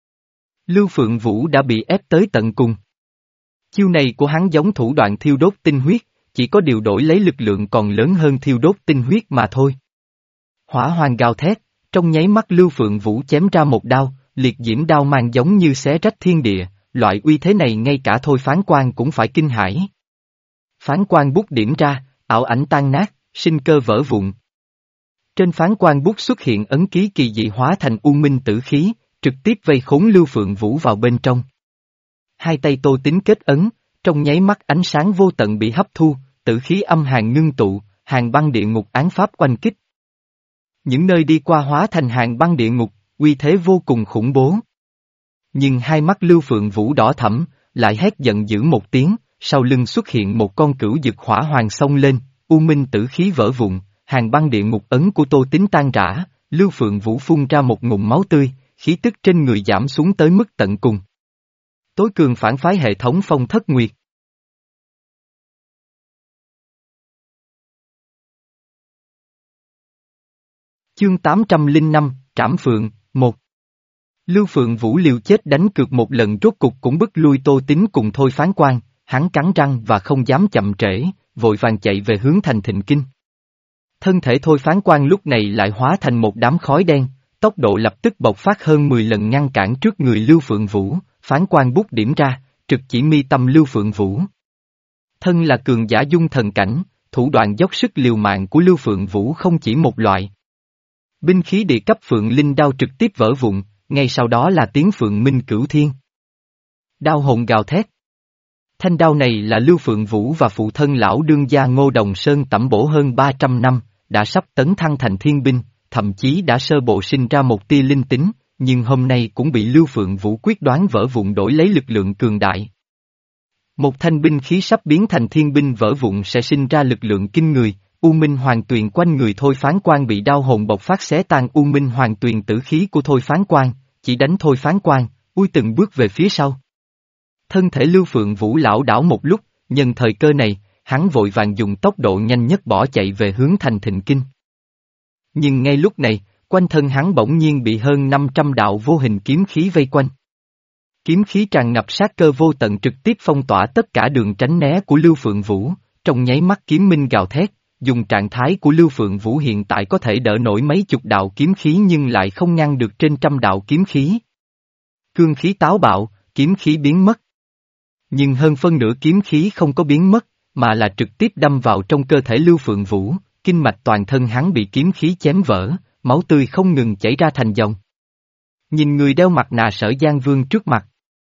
Lưu Phượng Vũ đã bị ép tới tận cùng. Chiêu này của hắn giống thủ đoạn thiêu đốt tinh huyết, chỉ có điều đổi lấy lực lượng còn lớn hơn thiêu đốt tinh huyết mà thôi. Hỏa hoàng gào thét, trong nháy mắt Lưu Phượng Vũ chém ra một đao, liệt diễm đao mang giống như xé rách thiên địa, loại uy thế này ngay cả Thôi Phán Quan cũng phải kinh hãi. Phán quan bút điểm ra, ảo ảnh tan nát, sinh cơ vỡ vụn. Trên phán quan bút xuất hiện ấn ký kỳ dị hóa thành u minh tử khí, trực tiếp vây khốn Lưu Phượng Vũ vào bên trong. Hai tay Tô Tín kết ấn, trong nháy mắt ánh sáng vô tận bị hấp thu, tử khí âm hàn ngưng tụ, hàn băng địa ngục án pháp oanh kích. Những nơi đi qua hóa thành hàn băng địa ngục, uy thế vô cùng khủng bố. Nhưng hai mắt Lưu Phượng Vũ đỏ thẫm, lại hét giận dữ một tiếng, sau lưng xuất hiện một con cửu dực hỏa hoàng xông lên, u minh tử khí vỡ vụn, hàn băng địa ngục ấn của Tô Tín tan rã, Lưu Phượng Vũ phun ra một ngụm máu tươi, khí tức trên người giảm xuống tới mức tận cùng. Tối cường phản phái hệ thống Phong Thất Nguyệt. Chương tám trăm lẻ năm, Trảm Phượng, một. Lưu Phượng Vũ liều chết đánh cược một lần rốt cục cũng bức lui Tô Tín cùng Thôi Phán Quan, hắn cắn răng và không dám chậm trễ, vội vàng chạy về hướng thành Thịnh Kinh. Thân thể Thôi Phán Quan lúc này lại hóa thành một đám khói đen, tốc độ lập tức bộc phát hơn mười lần ngăn cản trước người Lưu Phượng Vũ, phán quan bút điểm ra, trực chỉ mi tâm Lưu Phượng Vũ. Thân là cường giả dung thần cảnh, thủ đoạn dốc sức liều mạng của Lưu Phượng Vũ không chỉ một loại. Binh khí địa cấp Phượng Linh đao trực tiếp vỡ vụn, ngay sau đó là tiếng Phượng Minh Cửu Thiên. Đao hồn gào thét. Thanh đao này là Lưu Phượng Vũ và phụ thân lão đương gia Ngô Đồng Sơn tẩm bổ hơn ba trăm năm, đã sắp tấn thăng thành thiên binh, thậm chí đã sơ bộ sinh ra một tia linh tính, nhưng hôm nay cũng bị Lưu Phượng Vũ quyết đoán vỡ vụn đổi lấy lực lượng cường đại. Một thanh binh khí sắp biến thành thiên binh vỡ vụn sẽ sinh ra lực lượng kinh người, U Minh Hoàng Tuyền quanh người Thôi Phán Quan bị đao hồn bộc phát xé tan U Minh Hoàng Tuyền tử khí của Thôi Phán Quan, chỉ đánh Thôi Phán Quan, ui từng bước về phía sau. Thân thể Lưu Phượng Vũ lảo đảo một lúc, nhân thời cơ này, hắn vội vàng dùng tốc độ nhanh nhất bỏ chạy về hướng thành Thịnh Kinh. Nhưng ngay lúc này, quanh thân hắn bỗng nhiên bị hơn năm trăm đạo vô hình kiếm khí vây quanh. Kiếm khí tràn ngập sát cơ vô tận trực tiếp phong tỏa tất cả đường tránh né của Lưu Phượng Vũ, trong nháy mắt kiếm minh gào thét, dùng trạng thái của Lưu Phượng Vũ hiện tại có thể đỡ nổi mấy chục đạo kiếm khí nhưng lại không ngăn được trên trăm đạo kiếm khí. Cương khí táo bạo, kiếm khí biến mất. Nhưng hơn phân nửa kiếm khí không có biến mất, mà là trực tiếp đâm vào trong cơ thể Lưu Phượng Vũ, kinh mạch toàn thân hắn bị kiếm khí chém vỡ, máu tươi không ngừng chảy ra thành dòng. Nhìn người đeo mặt nạ Sở Giang Vương trước mặt.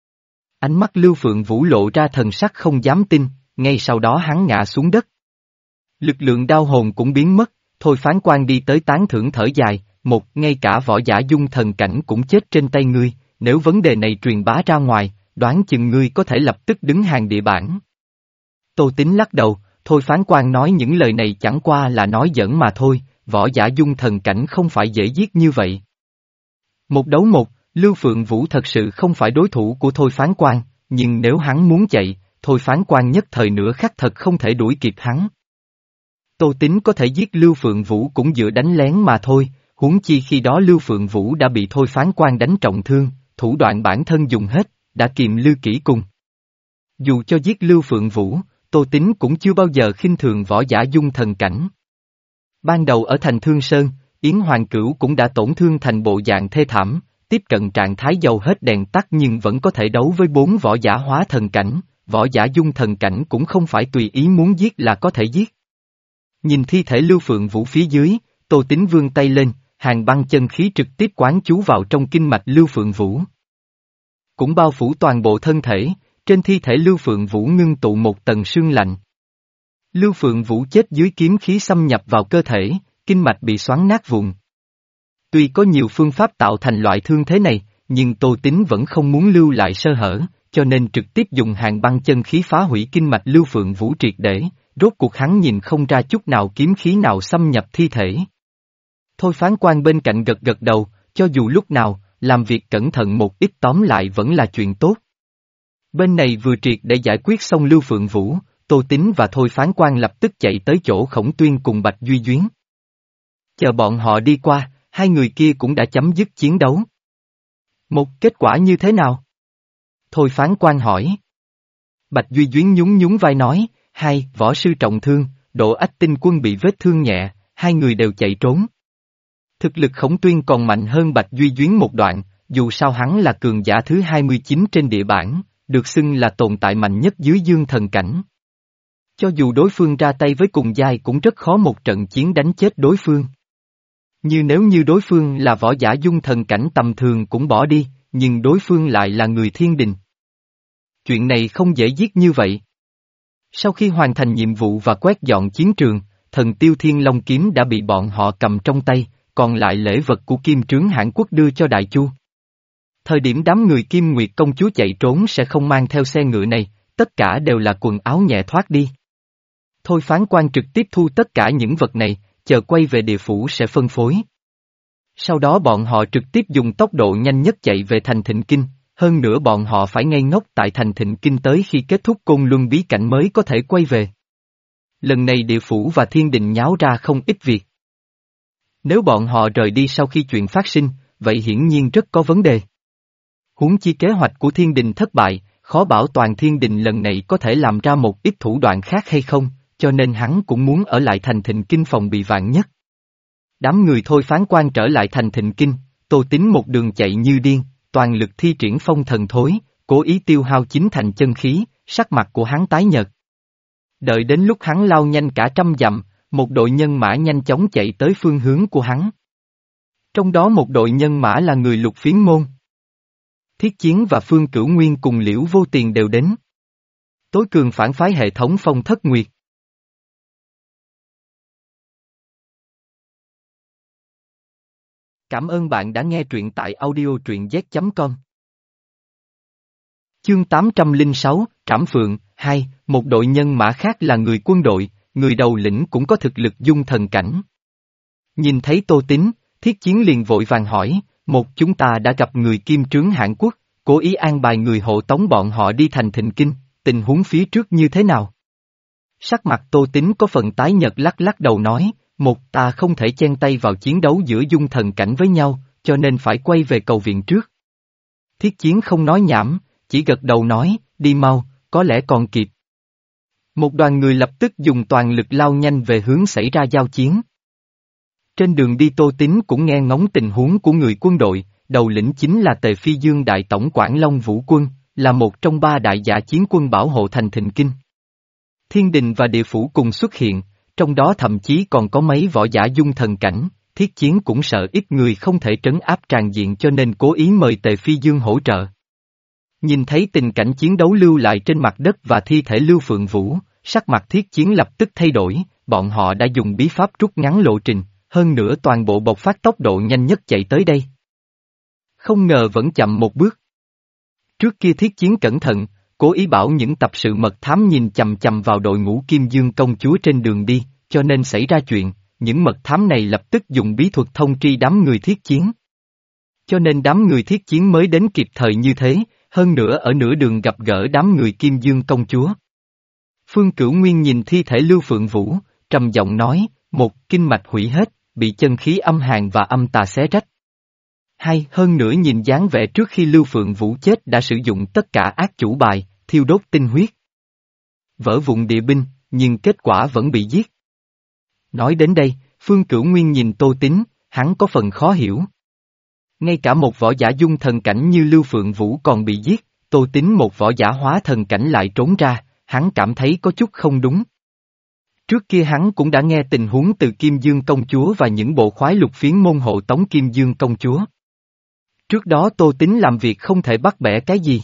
Ánh mắt Lưu Phượng Vũ lộ ra thần sắc không dám tin, ngay sau đó hắn ngã xuống đất. Lực lượng đao hồn cũng biến mất, Thôi Phán Quan đi tới tán thưởng thở dài, một, ngay cả võ giả dung thần cảnh cũng chết trên tay ngươi, nếu vấn đề này truyền bá ra ngoài, đoán chừng ngươi có thể lập tức đứng hàng địa bảng. Tô Tín lắc đầu, Thôi Phán Quan nói những lời này chẳng qua là nói giỡn mà thôi, võ giả dung thần cảnh không phải dễ giết như vậy. Một đấu một, Lưu Phượng Vũ thật sự không phải đối thủ của Thôi Phán Quan, nhưng nếu hắn muốn chạy, Thôi Phán Quan nhất thời nửa khắc thật không thể đuổi kịp hắn. Tô Tín có thể giết Lưu Phượng Vũ cũng dựa đánh lén mà thôi, huống chi khi đó Lưu Phượng Vũ đã bị Thôi Phán Quan đánh trọng thương, thủ đoạn bản thân dùng hết, đã kiềm Lưu Kỷ cùng. Dù cho giết Lưu Phượng Vũ, Tô Tín cũng chưa bao giờ khinh thường võ giả dung thần cảnh. Ban đầu ở thành Thương Sơn, Yến Hoàng Cửu cũng đã tổn thương thành bộ dạng thê thảm, tiếp cận trạng thái dầu hết đèn tắt nhưng vẫn có thể đấu với bốn võ giả hóa thần cảnh, võ giả dung thần cảnh cũng không phải tùy ý muốn giết là có thể giết. Nhìn thi thể Lưu Phượng Vũ phía dưới, Tô Tín vươn tay lên, hàng băng chân khí trực tiếp quán chú vào trong kinh mạch Lưu Phượng Vũ. Cũng bao phủ toàn bộ thân thể, trên thi thể Lưu Phượng Vũ ngưng tụ một tầng sương lạnh. Lưu Phượng Vũ chết dưới kiếm khí xâm nhập vào cơ thể, kinh mạch bị xoắn nát vụn. Tuy có nhiều phương pháp tạo thành loại thương thế này, nhưng Tô Tín vẫn không muốn lưu lại sơ hở, cho nên trực tiếp dùng hàng băng chân khí phá hủy kinh mạch Lưu Phượng Vũ triệt để, rốt cuộc hắn nhìn không ra chút nào kiếm khí nào xâm nhập thi thể. Thôi Phán Quan bên cạnh gật gật đầu, cho dù lúc nào, làm việc cẩn thận một ít tóm lại vẫn là chuyện tốt. Bên này vừa triệt để giải quyết xong Lưu Phượng Vũ, Tô Tín và Thôi Phán Quan lập tức chạy tới chỗ Khổng Tuyên cùng Bạch Duy Duyến. Chờ bọn họ đi qua, hai người kia cũng đã chấm dứt chiến đấu. Một kết quả như thế nào? Thôi Phán Quan hỏi. Bạch Duy Duyến nhún nhún vai nói, hai, võ sư trọng thương, Đỗ Ách Tinh Quân bị vết thương nhẹ, hai người đều chạy trốn. Thực lực Khổng Tuyên còn mạnh hơn Bạch Duy Duyến một đoạn, dù sao hắn là cường giả thứ hai mươi chín trên địa bản, được xưng là tồn tại mạnh nhất dưới dương thần cảnh. Cho dù đối phương ra tay với cùng giai cũng rất khó một trận chiến đánh chết đối phương. Như nếu như đối phương là võ giả dung thần cảnh tầm thường cũng bỏ đi, nhưng đối phương lại là người thiên đình. Chuyện này không dễ giết như vậy. Sau khi hoàn thành nhiệm vụ và quét dọn chiến trường, thần tiêu thiên long kiếm đã bị bọn họ cầm trong tay, còn lại lễ vật của Kim Trướng Hãn Quốc đưa cho Đại Chu. Thời điểm đám người Kim Nguyệt công chúa chạy trốn sẽ không mang theo xe ngựa này, tất cả đều là quần áo nhẹ thoát đi. Thôi Phán Quan trực tiếp thu tất cả những vật này, chờ quay về địa phủ sẽ phân phối. Sau đó bọn họ trực tiếp dùng tốc độ nhanh nhất chạy về thành Thịnh Kinh, hơn nữa bọn họ phải ngây ngốc tại thành Thịnh Kinh tới khi kết thúc Côn Luân bí cảnh mới có thể quay về. Lần này địa phủ và thiên đình nháo ra không ít việc. Nếu bọn họ rời đi sau khi chuyện phát sinh, vậy hiển nhiên rất có vấn đề. Huống chi kế hoạch của thiên đình thất bại, khó bảo toàn thiên đình lần này có thể làm ra một ít thủ đoạn khác hay không, cho nên hắn cũng muốn ở lại thành Thịnh Kinh phòng bị vạn nhất. Đám người Thôi Phán Quan trở lại thành Thịnh Kinh, Tô Tín một đường chạy như điên, toàn lực thi triển phong thần thối, cố ý tiêu hao chính thành chân khí, sắc mặt của hắn tái nhợt. Đợi đến lúc hắn lao nhanh cả trăm dặm, một đội nhân mã nhanh chóng chạy tới phương hướng của hắn. Trong đó một đội nhân mã là người Lục Phiến Môn. Thiết Chiến và Phương Cửu Nguyên cùng Liễu Vô Tiền đều đến. Tối cường phản phái hệ thống Phong Thất Nguyệt. Cảm ơn bạn đã nghe truyện tại audio truyện z chấm com. Chương tám trăm lẻ sáu, Trảm Phượng, hai, một đội nhân mã khác là người quân đội, người đầu lĩnh cũng có thực lực dung thần cảnh. Nhìn thấy Tô Tín, Thiết Chiến liền vội vàng hỏi, một chúng ta đã gặp người Kim Trướng Hãn Quốc, cố ý an bài người hộ tống bọn họ đi thành Thịnh Kinh, tình huống phía trước như thế nào? Sắc mặt Tô Tín có phần tái nhợt lắc lắc đầu nói, một ta không thể chen tay vào chiến đấu giữa dung thần cảnh với nhau, cho nên phải quay về cầu viện trước. Thiết Chiến không nói nhảm, chỉ gật đầu nói, đi mau, có lẽ còn kịp. Một đoàn người lập tức dùng toàn lực lao nhanh về hướng xảy ra giao chiến. Trên đường đi Tô Tín cũng nghe ngóng tình huống của người quân đội, đầu lĩnh chính là Tề Phi Dương Đại Tổng quản Long Vũ Quân, là một trong ba đại giả chiến quân bảo hộ thành Thịnh Kinh. Thiên đình và địa phủ cùng xuất hiện, trong đó thậm chí còn có mấy võ giả dung thần cảnh, Thiết Chiến cũng sợ ít người không thể trấn áp tràn diện cho nên cố ý mời Tề Phi Dương hỗ trợ. Nhìn thấy tình cảnh chiến đấu lưu lại trên mặt đất và thi thể Lưu Phượng Vũ, sắc mặt Thiết Chiến lập tức thay đổi, bọn họ đã dùng bí pháp rút ngắn lộ trình, hơn nữa toàn bộ bộc phát tốc độ nhanh nhất chạy tới đây. Không ngờ vẫn chậm một bước. Trước kia Thiết Chiến cẩn thận, cố ý bảo những tập sự mật thám nhìn chằm chằm vào đội ngũ Kim Dương công chúa trên đường đi, cho nên xảy ra chuyện, những mật thám này lập tức dùng bí thuật thông tri đám người Thiết Chiến. Cho nên đám người Thiết Chiến mới đến kịp thời như thế, hơn nữa ở nửa đường gặp gỡ đám người Kim Dương công chúa. Phương Cửu Nguyên nhìn thi thể Lưu Phượng Vũ, trầm giọng nói, một kinh mạch hủy hết, bị chân khí âm hàn và âm tà xé rách. Hai, hơn nữa nhìn dáng vẻ trước khi Lưu Phượng Vũ chết đã sử dụng tất cả ác chủ bài, thiêu đốt tinh huyết. Vỡ vụn địa binh, nhưng kết quả vẫn bị giết. Nói đến đây, Phương Cửu Nguyên nhìn Tô Tín, hắn có phần khó hiểu. Ngay cả một võ giả dung thần cảnh như Lưu Phượng Vũ còn bị giết, Tô Tín một võ giả hóa thần cảnh lại trốn ra, hắn cảm thấy có chút không đúng. Trước kia hắn cũng đã nghe tình huống từ Kim Dương công chúa và những bộ khoái lục phiến môn hộ tống Kim Dương công chúa. Trước đó Tô Tín làm việc không thể bắt bẻ cái gì.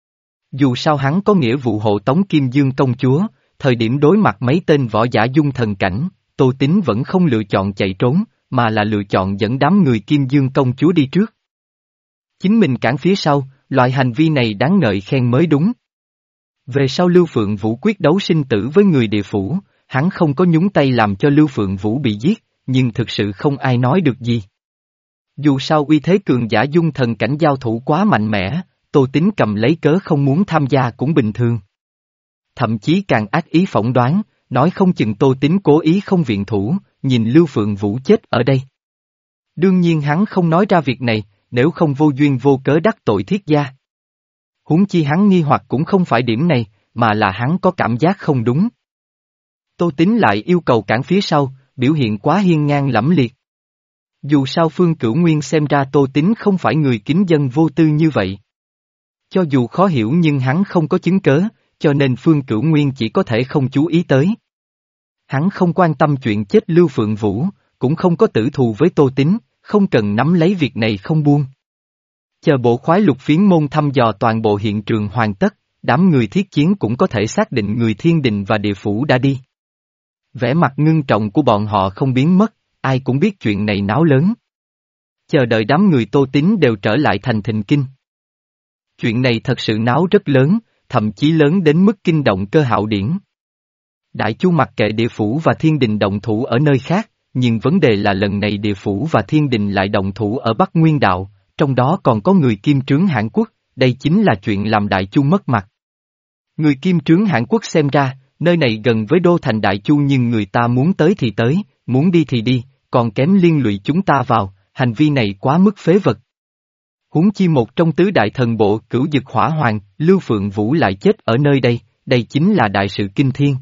Dù sao hắn có nghĩa vụ hộ tống Kim Dương công chúa, thời điểm đối mặt mấy tên võ giả dung thần cảnh, Tô Tín vẫn không lựa chọn chạy trốn, mà là lựa chọn dẫn đám người Kim Dương công chúa đi trước. Chính mình cản phía sau, loại hành vi này đáng ngợi khen mới đúng. Về sau Lưu Phượng Vũ quyết đấu sinh tử với người địa phủ, hắn không có nhúng tay làm cho Lưu Phượng Vũ bị giết, nhưng thực sự không ai nói được gì. Dù sao uy thế cường giả dung thần cảnh giao thủ quá mạnh mẽ, Tô Tín cầm lấy cớ không muốn tham gia cũng bình thường. Thậm chí càng ác ý phỏng đoán, nói không chừng Tô Tín cố ý không viện thủ, nhìn Lưu Phượng Vũ chết ở đây. Đương nhiên hắn không nói ra việc này, nếu không vô duyên vô cớ đắc tội Thiết gia. Huống chi hắn nghi hoặc cũng không phải điểm này, mà là hắn có cảm giác không đúng. Tô Tín lại yêu cầu cản phía sau, biểu hiện quá hiên ngang lẫm liệt. Dù sao Phương Cửu Nguyên xem ra Tô Tín không phải người kính dân vô tư như vậy. Cho dù khó hiểu nhưng hắn không có chứng cớ, cho nên Phương Cửu Nguyên chỉ có thể không chú ý tới. Hắn không quan tâm chuyện chết Lưu Phượng Vũ, cũng không có tử thù với Tô Tín, không cần nắm lấy việc này không buông. Chờ bộ khoái lục phiến môn thăm dò toàn bộ hiện trường hoàn tất, đám người thiết chiến cũng có thể xác định người thiên đình và địa phủ đã đi. Vẻ mặt ngưng trọng của bọn họ không biến mất, ai cũng biết chuyện này náo lớn. Chờ đợi đám người Tô Tín đều trở lại thành Thịnh Kinh. Chuyện này thật sự náo rất lớn, thậm chí lớn đến mức kinh động Cơ Hạo Điển. Đại Chu mặc kệ địa phủ và thiên đình động thủ ở nơi khác, nhưng vấn đề là lần này địa phủ và thiên đình lại động thủ ở Bắc Nguyên Đạo, trong đó còn có người kim trướng Hãn Quốc, đây chính là chuyện làm Đại Chu mất mặt. Người kim trướng Hãn Quốc xem ra, nơi này gần với đô thành Đại Chu nhưng người ta muốn tới thì tới, muốn đi thì đi, còn kém liên lụy chúng ta vào, hành vi này quá mức phế vật. Huống chi một trong tứ đại thần bộ Cửu Dực Hỏa Hoàng, Lưu Phượng Vũ lại chết ở nơi đây, đây chính là đại sự kinh thiên.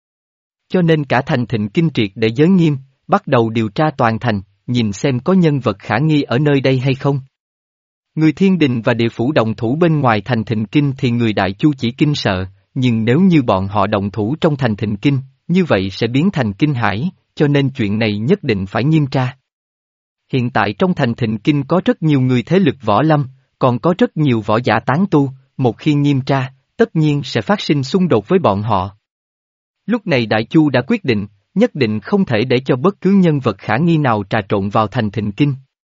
Cho nên cả thành Thịnh Kinh triệt để giới nghiêm, bắt đầu điều tra toàn thành, nhìn xem có nhân vật khả nghi ở nơi đây hay không. Người thiên đình và địa phủ động thủ bên ngoài thành Thịnh Kinh thì người Đại Chu chỉ kinh sợ, nhưng nếu như bọn họ động thủ trong thành Thịnh Kinh, như vậy sẽ biến thành kinh hãi, cho nên chuyện này nhất định phải nghiêm tra. Hiện tại trong thành Thịnh Kinh có rất nhiều người thế lực võ lâm, còn có rất nhiều võ giả tán tu, một khi nghiêm tra, tất nhiên sẽ phát sinh xung đột với bọn họ. Lúc này Đại Chu đã quyết định, nhất định không thể để cho bất cứ nhân vật khả nghi nào trà trộn vào thành Thịnh Kinh.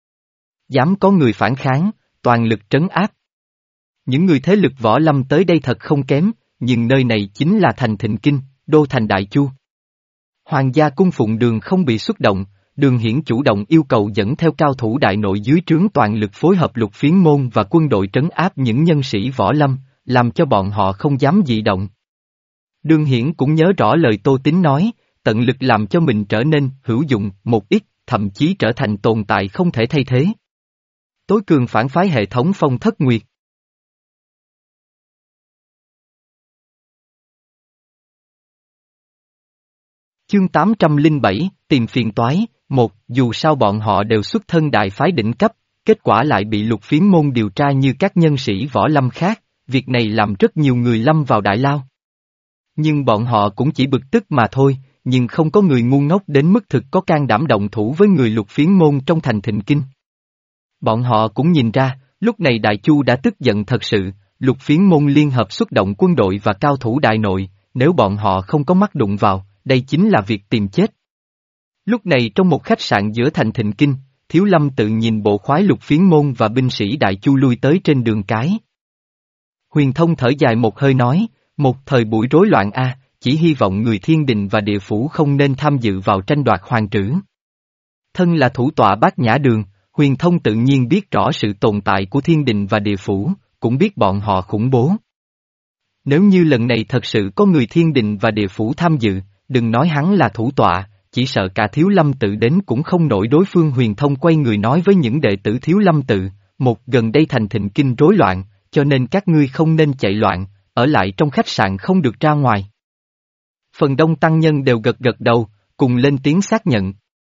Dám có người phản kháng, toàn lực trấn áp. Những người thế lực võ lâm tới đây thật không kém, nhưng nơi này chính là thành Thịnh Kinh, đô thành Đại Chu. Hoàng gia cung phụng Đường không bị xúc động, Đường Hiển chủ động yêu cầu dẫn theo cao thủ đại nội dưới trướng toàn lực phối hợp lục phiến môn và quân đội trấn áp những nhân sĩ võ lâm, làm cho bọn họ không dám dị động. Đường Hiển cũng nhớ rõ lời Tô Tín nói, tận lực làm cho mình trở nên hữu dụng một ít, thậm chí trở thành tồn tại không thể thay thế. Tối cường phản phái hệ thống Phong Thất Nguyệt. Chương tám trăm lẻ bảy, tìm phiền toái, một, dù sao bọn họ đều xuất thân đại phái đỉnh cấp, kết quả lại bị lục phiến môn điều tra như các nhân sĩ võ lâm khác, việc này làm rất nhiều người lâm vào đại lao. Nhưng bọn họ cũng chỉ bực tức mà thôi, nhưng không có người ngu ngốc đến mức thực có can đảm động thủ với người lục phiến môn trong thành Thịnh Kinh. Bọn họ cũng nhìn ra, lúc này Đại Chu đã tức giận thật sự, lục phiến môn liên hợp xuất động quân đội và cao thủ đại nội, nếu bọn họ không có mắt đụng vào, đây chính là việc tìm chết. Lúc này trong một khách sạn giữa thành Thịnh Kinh, Thiếu Lâm tự nhìn bộ khoái lục phiến môn và binh sĩ Đại Chu lui tới trên đường cái. Huyền Thông thở dài một hơi nói, một thời buổi rối loạn a, chỉ hy vọng người thiên đình và địa phủ không nên tham dự vào tranh đoạt hoàng trữ. Thân là thủ tọa Bát Nhã Đường, Huyền Thông tự nhiên biết rõ sự tồn tại của thiên đình và địa phủ, cũng biết bọn họ khủng bố. Nếu như lần này thật sự có người thiên đình và địa phủ tham dự, đừng nói hắn là thủ tọa, chỉ sợ cả Thiếu Lâm tự đến cũng không nổi. Đối phương huyền thông quay người nói với những đệ tử Thiếu Lâm tự, một gần đây thành thịnh kinh rối loạn, cho nên các ngươi không nên chạy loạn, ở lại trong khách sạn không được ra ngoài. Phần đông tăng nhân đều gật gật đầu, cùng lên tiếng xác nhận.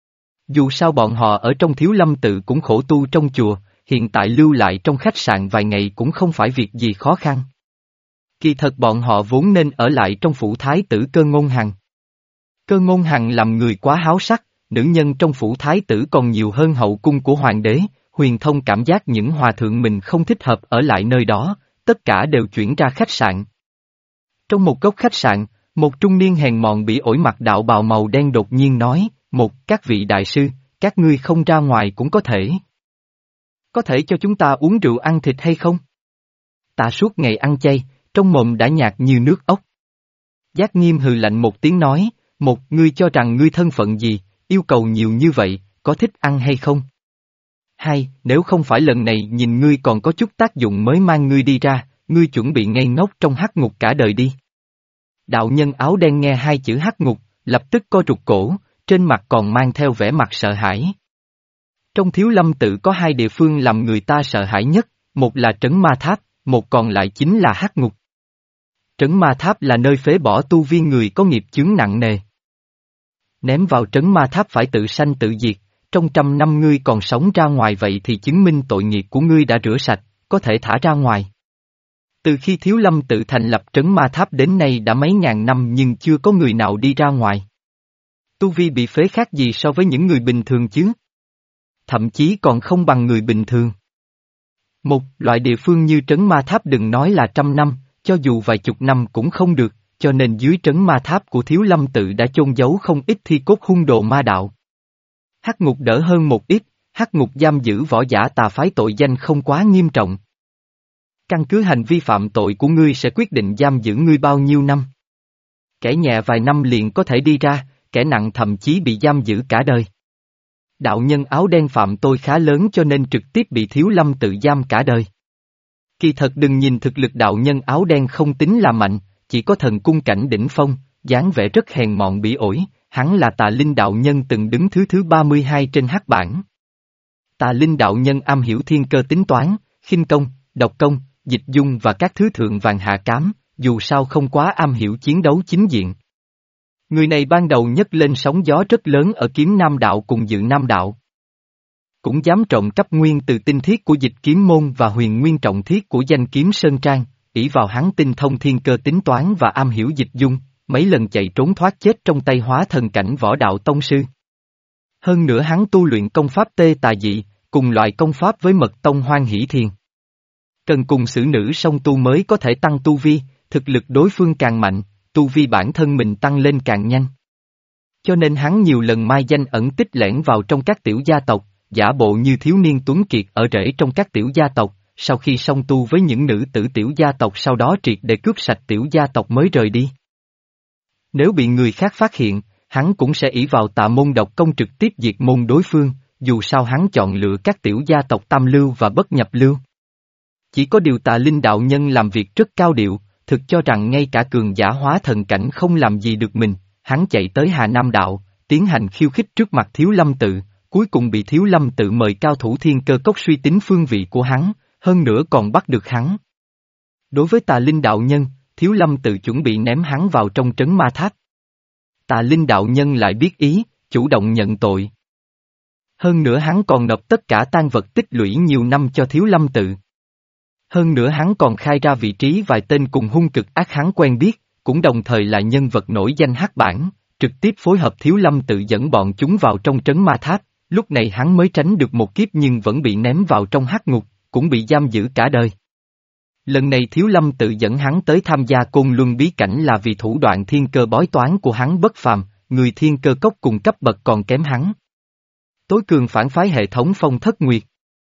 Dù sao bọn họ ở trong Thiếu Lâm tự cũng khổ tu trong chùa, hiện tại lưu lại trong khách sạn vài ngày cũng không phải việc gì khó khăn. Kỳ thật bọn họ vốn nên ở lại trong phủ thái tử Cơ Ngôn Hằng. Cơ Ngôn Hằng làm người quá háo sắc, nữ nhân trong phủ thái tử còn nhiều hơn hậu cung của hoàng đế, huyền thông cảm giác những hòa thượng mình không thích hợp ở lại nơi đó, tất cả đều chuyển ra khách sạn. Trong một góc khách sạn, một trung niên hèn mọn bỉ ổi mặc đạo bào màu đen đột nhiên nói, một, các vị đại sư, các ngươi không ra ngoài cũng có thể. Có thể cho chúng ta uống rượu ăn thịt hay không? Ta suốt ngày ăn chay, trong mồm đã nhạt như nước ốc. Giác Nghiêm hừ lạnh một tiếng nói, một, ngươi cho rằng ngươi thân phận gì, yêu cầu nhiều như vậy, có thích ăn hay không? Hai, nếu không phải lần này nhìn ngươi còn có chút tác dụng mới mang ngươi đi ra, ngươi chuẩn bị ngây ngốc trong hắc ngục cả đời đi. Đạo nhân áo đen nghe hai chữ hắc ngục, lập tức co rụt cổ, trên mặt còn mang theo vẻ mặt sợ hãi. Trong Thiếu Lâm tự có hai địa phương làm người ta sợ hãi nhất, một là Trấn Ma Tháp, một còn lại chính là hắc ngục. Trấn Ma Tháp là nơi phế bỏ tu vi người có nghiệp chướng nặng nề. Ném vào Trấn Ma Tháp phải tự sanh tự diệt, trong trăm năm ngươi còn sống ra ngoài vậy thì chứng minh tội nghiệp của ngươi đã rửa sạch, có thể thả ra ngoài. Từ khi Thiếu Lâm tự thành lập Trấn Ma Tháp đến nay đã mấy ngàn năm nhưng chưa có người nào đi ra ngoài. Tu vi bị phế khác gì so với những người bình thường chứ? Thậm chí còn không bằng người bình thường. Một loại địa phương như Trấn Ma Tháp đừng nói là trăm năm, cho dù vài chục năm cũng không được, cho nên dưới Trấn Ma Tháp của Thiếu Lâm tự đã chôn giấu không ít thi cốt hung đồ ma đạo. Hắc ngục đỡ hơn một ít, hắc ngục giam giữ võ giả tà phái tội danh không quá nghiêm trọng. Căn cứ hành vi phạm tội của ngươi sẽ quyết định giam giữ ngươi bao nhiêu năm. Kẻ nhẹ vài năm liền có thể đi ra, kẻ nặng thậm chí bị giam giữ cả đời. Đạo nhân áo đen phạm tội khá lớn cho nên trực tiếp bị Thiếu Lâm tự giam cả đời. Kỳ thật đừng nhìn thực lực đạo nhân áo đen không tính là mạnh, chỉ có thần cung cảnh đỉnh phong, dáng vẻ rất hèn mọn bỉ ổi, hắn là Tà Linh đạo nhân từng đứng thứ thứ ba mươi hai trên hắc bảng. Tà Linh đạo nhân am hiểu thiên cơ tính toán, khinh công, độc công, dịch dung và các thứ thượng vàng hạ cám, dù sao không quá am hiểu chiến đấu chính diện. Người này ban đầu nhấc lên sóng gió rất lớn ở Kiếm Nam đạo cùng Dự Nam đạo. Cũng dám trộm cắp nguyên từ tinh thiết của Dịch Kiếm môn và huyền nguyên trọng thiết của Danh Kiếm Sơn Trang, ỷ vào hắn tinh thông thiên cơ tính toán và am hiểu dịch dung, mấy lần chạy trốn thoát chết trong tay hóa thần cảnh võ đạo tông sư. Hơn nữa hắn tu luyện công pháp tê tà dị, cùng loại công pháp với mật tông Hoan Hỷ Thiền. Cần cùng xử nữ song tu mới có thể tăng tu vi, thực lực đối phương càng mạnh, tu vi bản thân mình tăng lên càng nhanh. Cho nên hắn nhiều lần mai danh ẩn tích lẻn vào trong các tiểu gia tộc, giả bộ như thiếu niên tuấn kiệt ở rễ trong các tiểu gia tộc, sau khi song tu với những nữ tử tiểu gia tộc sau đó triệt để cướp sạch tiểu gia tộc mới rời đi. Nếu bị người khác phát hiện, hắn cũng sẽ ỷ vào Tà môn độc công trực tiếp diệt môn đối phương, dù sao hắn chọn lựa các tiểu gia tộc tam lưu và bất nhập lưu. Chỉ có điều Tà Linh đạo nhân làm việc rất cao điệu, thực cho rằng ngay cả cường giả hóa thần cảnh không làm gì được mình, hắn chạy tới Hà Nam đạo, tiến hành khiêu khích trước mặt Thiếu Lâm tự, cuối cùng bị Thiếu Lâm tự mời cao thủ thiên cơ cốc suy tính phương vị của hắn, hơn nữa còn bắt được hắn. Đối với Tà Linh đạo nhân, Thiếu Lâm tự chuẩn bị ném hắn vào trong Trấn Ma Tháp. Tà Linh đạo nhân lại biết ý, chủ động nhận tội. Hơn nữa hắn còn nộp tất cả tang vật tích lũy nhiều năm cho Thiếu Lâm tự. Hơn nữa hắn còn khai ra vị trí vài tên cùng hung cực ác hắn quen biết, cũng đồng thời là nhân vật nổi danh hắc bảng, trực tiếp phối hợp Thiếu Lâm tự dẫn bọn chúng vào trong Trấn Ma Tháp, lúc này hắn mới tránh được một kiếp nhưng vẫn bị ném vào trong hắc ngục, cũng bị giam giữ cả đời. Lần này Thiếu Lâm tự dẫn hắn tới tham gia Côn Luân bí cảnh là vì thủ đoạn thiên cơ bói toán của hắn bất phàm, người thiên cơ cốc cùng cấp bậc còn kém hắn. Tối cường phản phái hệ thống Phong Thất Nguyệt.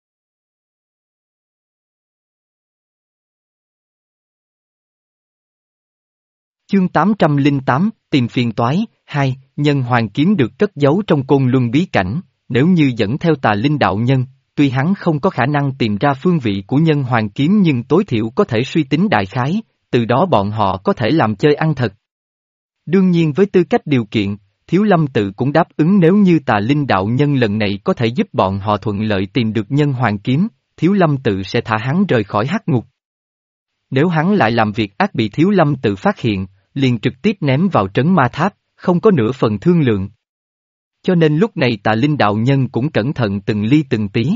Chương tám trăm lẻ tám, tìm phiền toái, hai, nhân hoàng kiếm được cất giấu trong Côn Luân bí cảnh, nếu như dẫn theo Tà Linh đạo nhân, tuy hắn không có khả năng tìm ra phương vị của nhân hoàng kiếm nhưng tối thiểu có thể suy tính đại khái, từ đó bọn họ có thể làm chơi ăn thật. Đương nhiên với tư cách điều kiện, Thiếu Lâm Tự cũng đáp ứng nếu như Tà Linh đạo nhân lần này có thể giúp bọn họ thuận lợi tìm được nhân hoàng kiếm, Thiếu Lâm Tự sẽ thả hắn rời khỏi hắc ngục. Nếu hắn lại làm việc ác bị Thiếu Lâm Tự phát hiện, liền trực tiếp ném vào trấn ma tháp, không có nửa phần thương lượng. Cho nên lúc này Tà Linh đạo nhân cũng cẩn thận từng ly từng tí.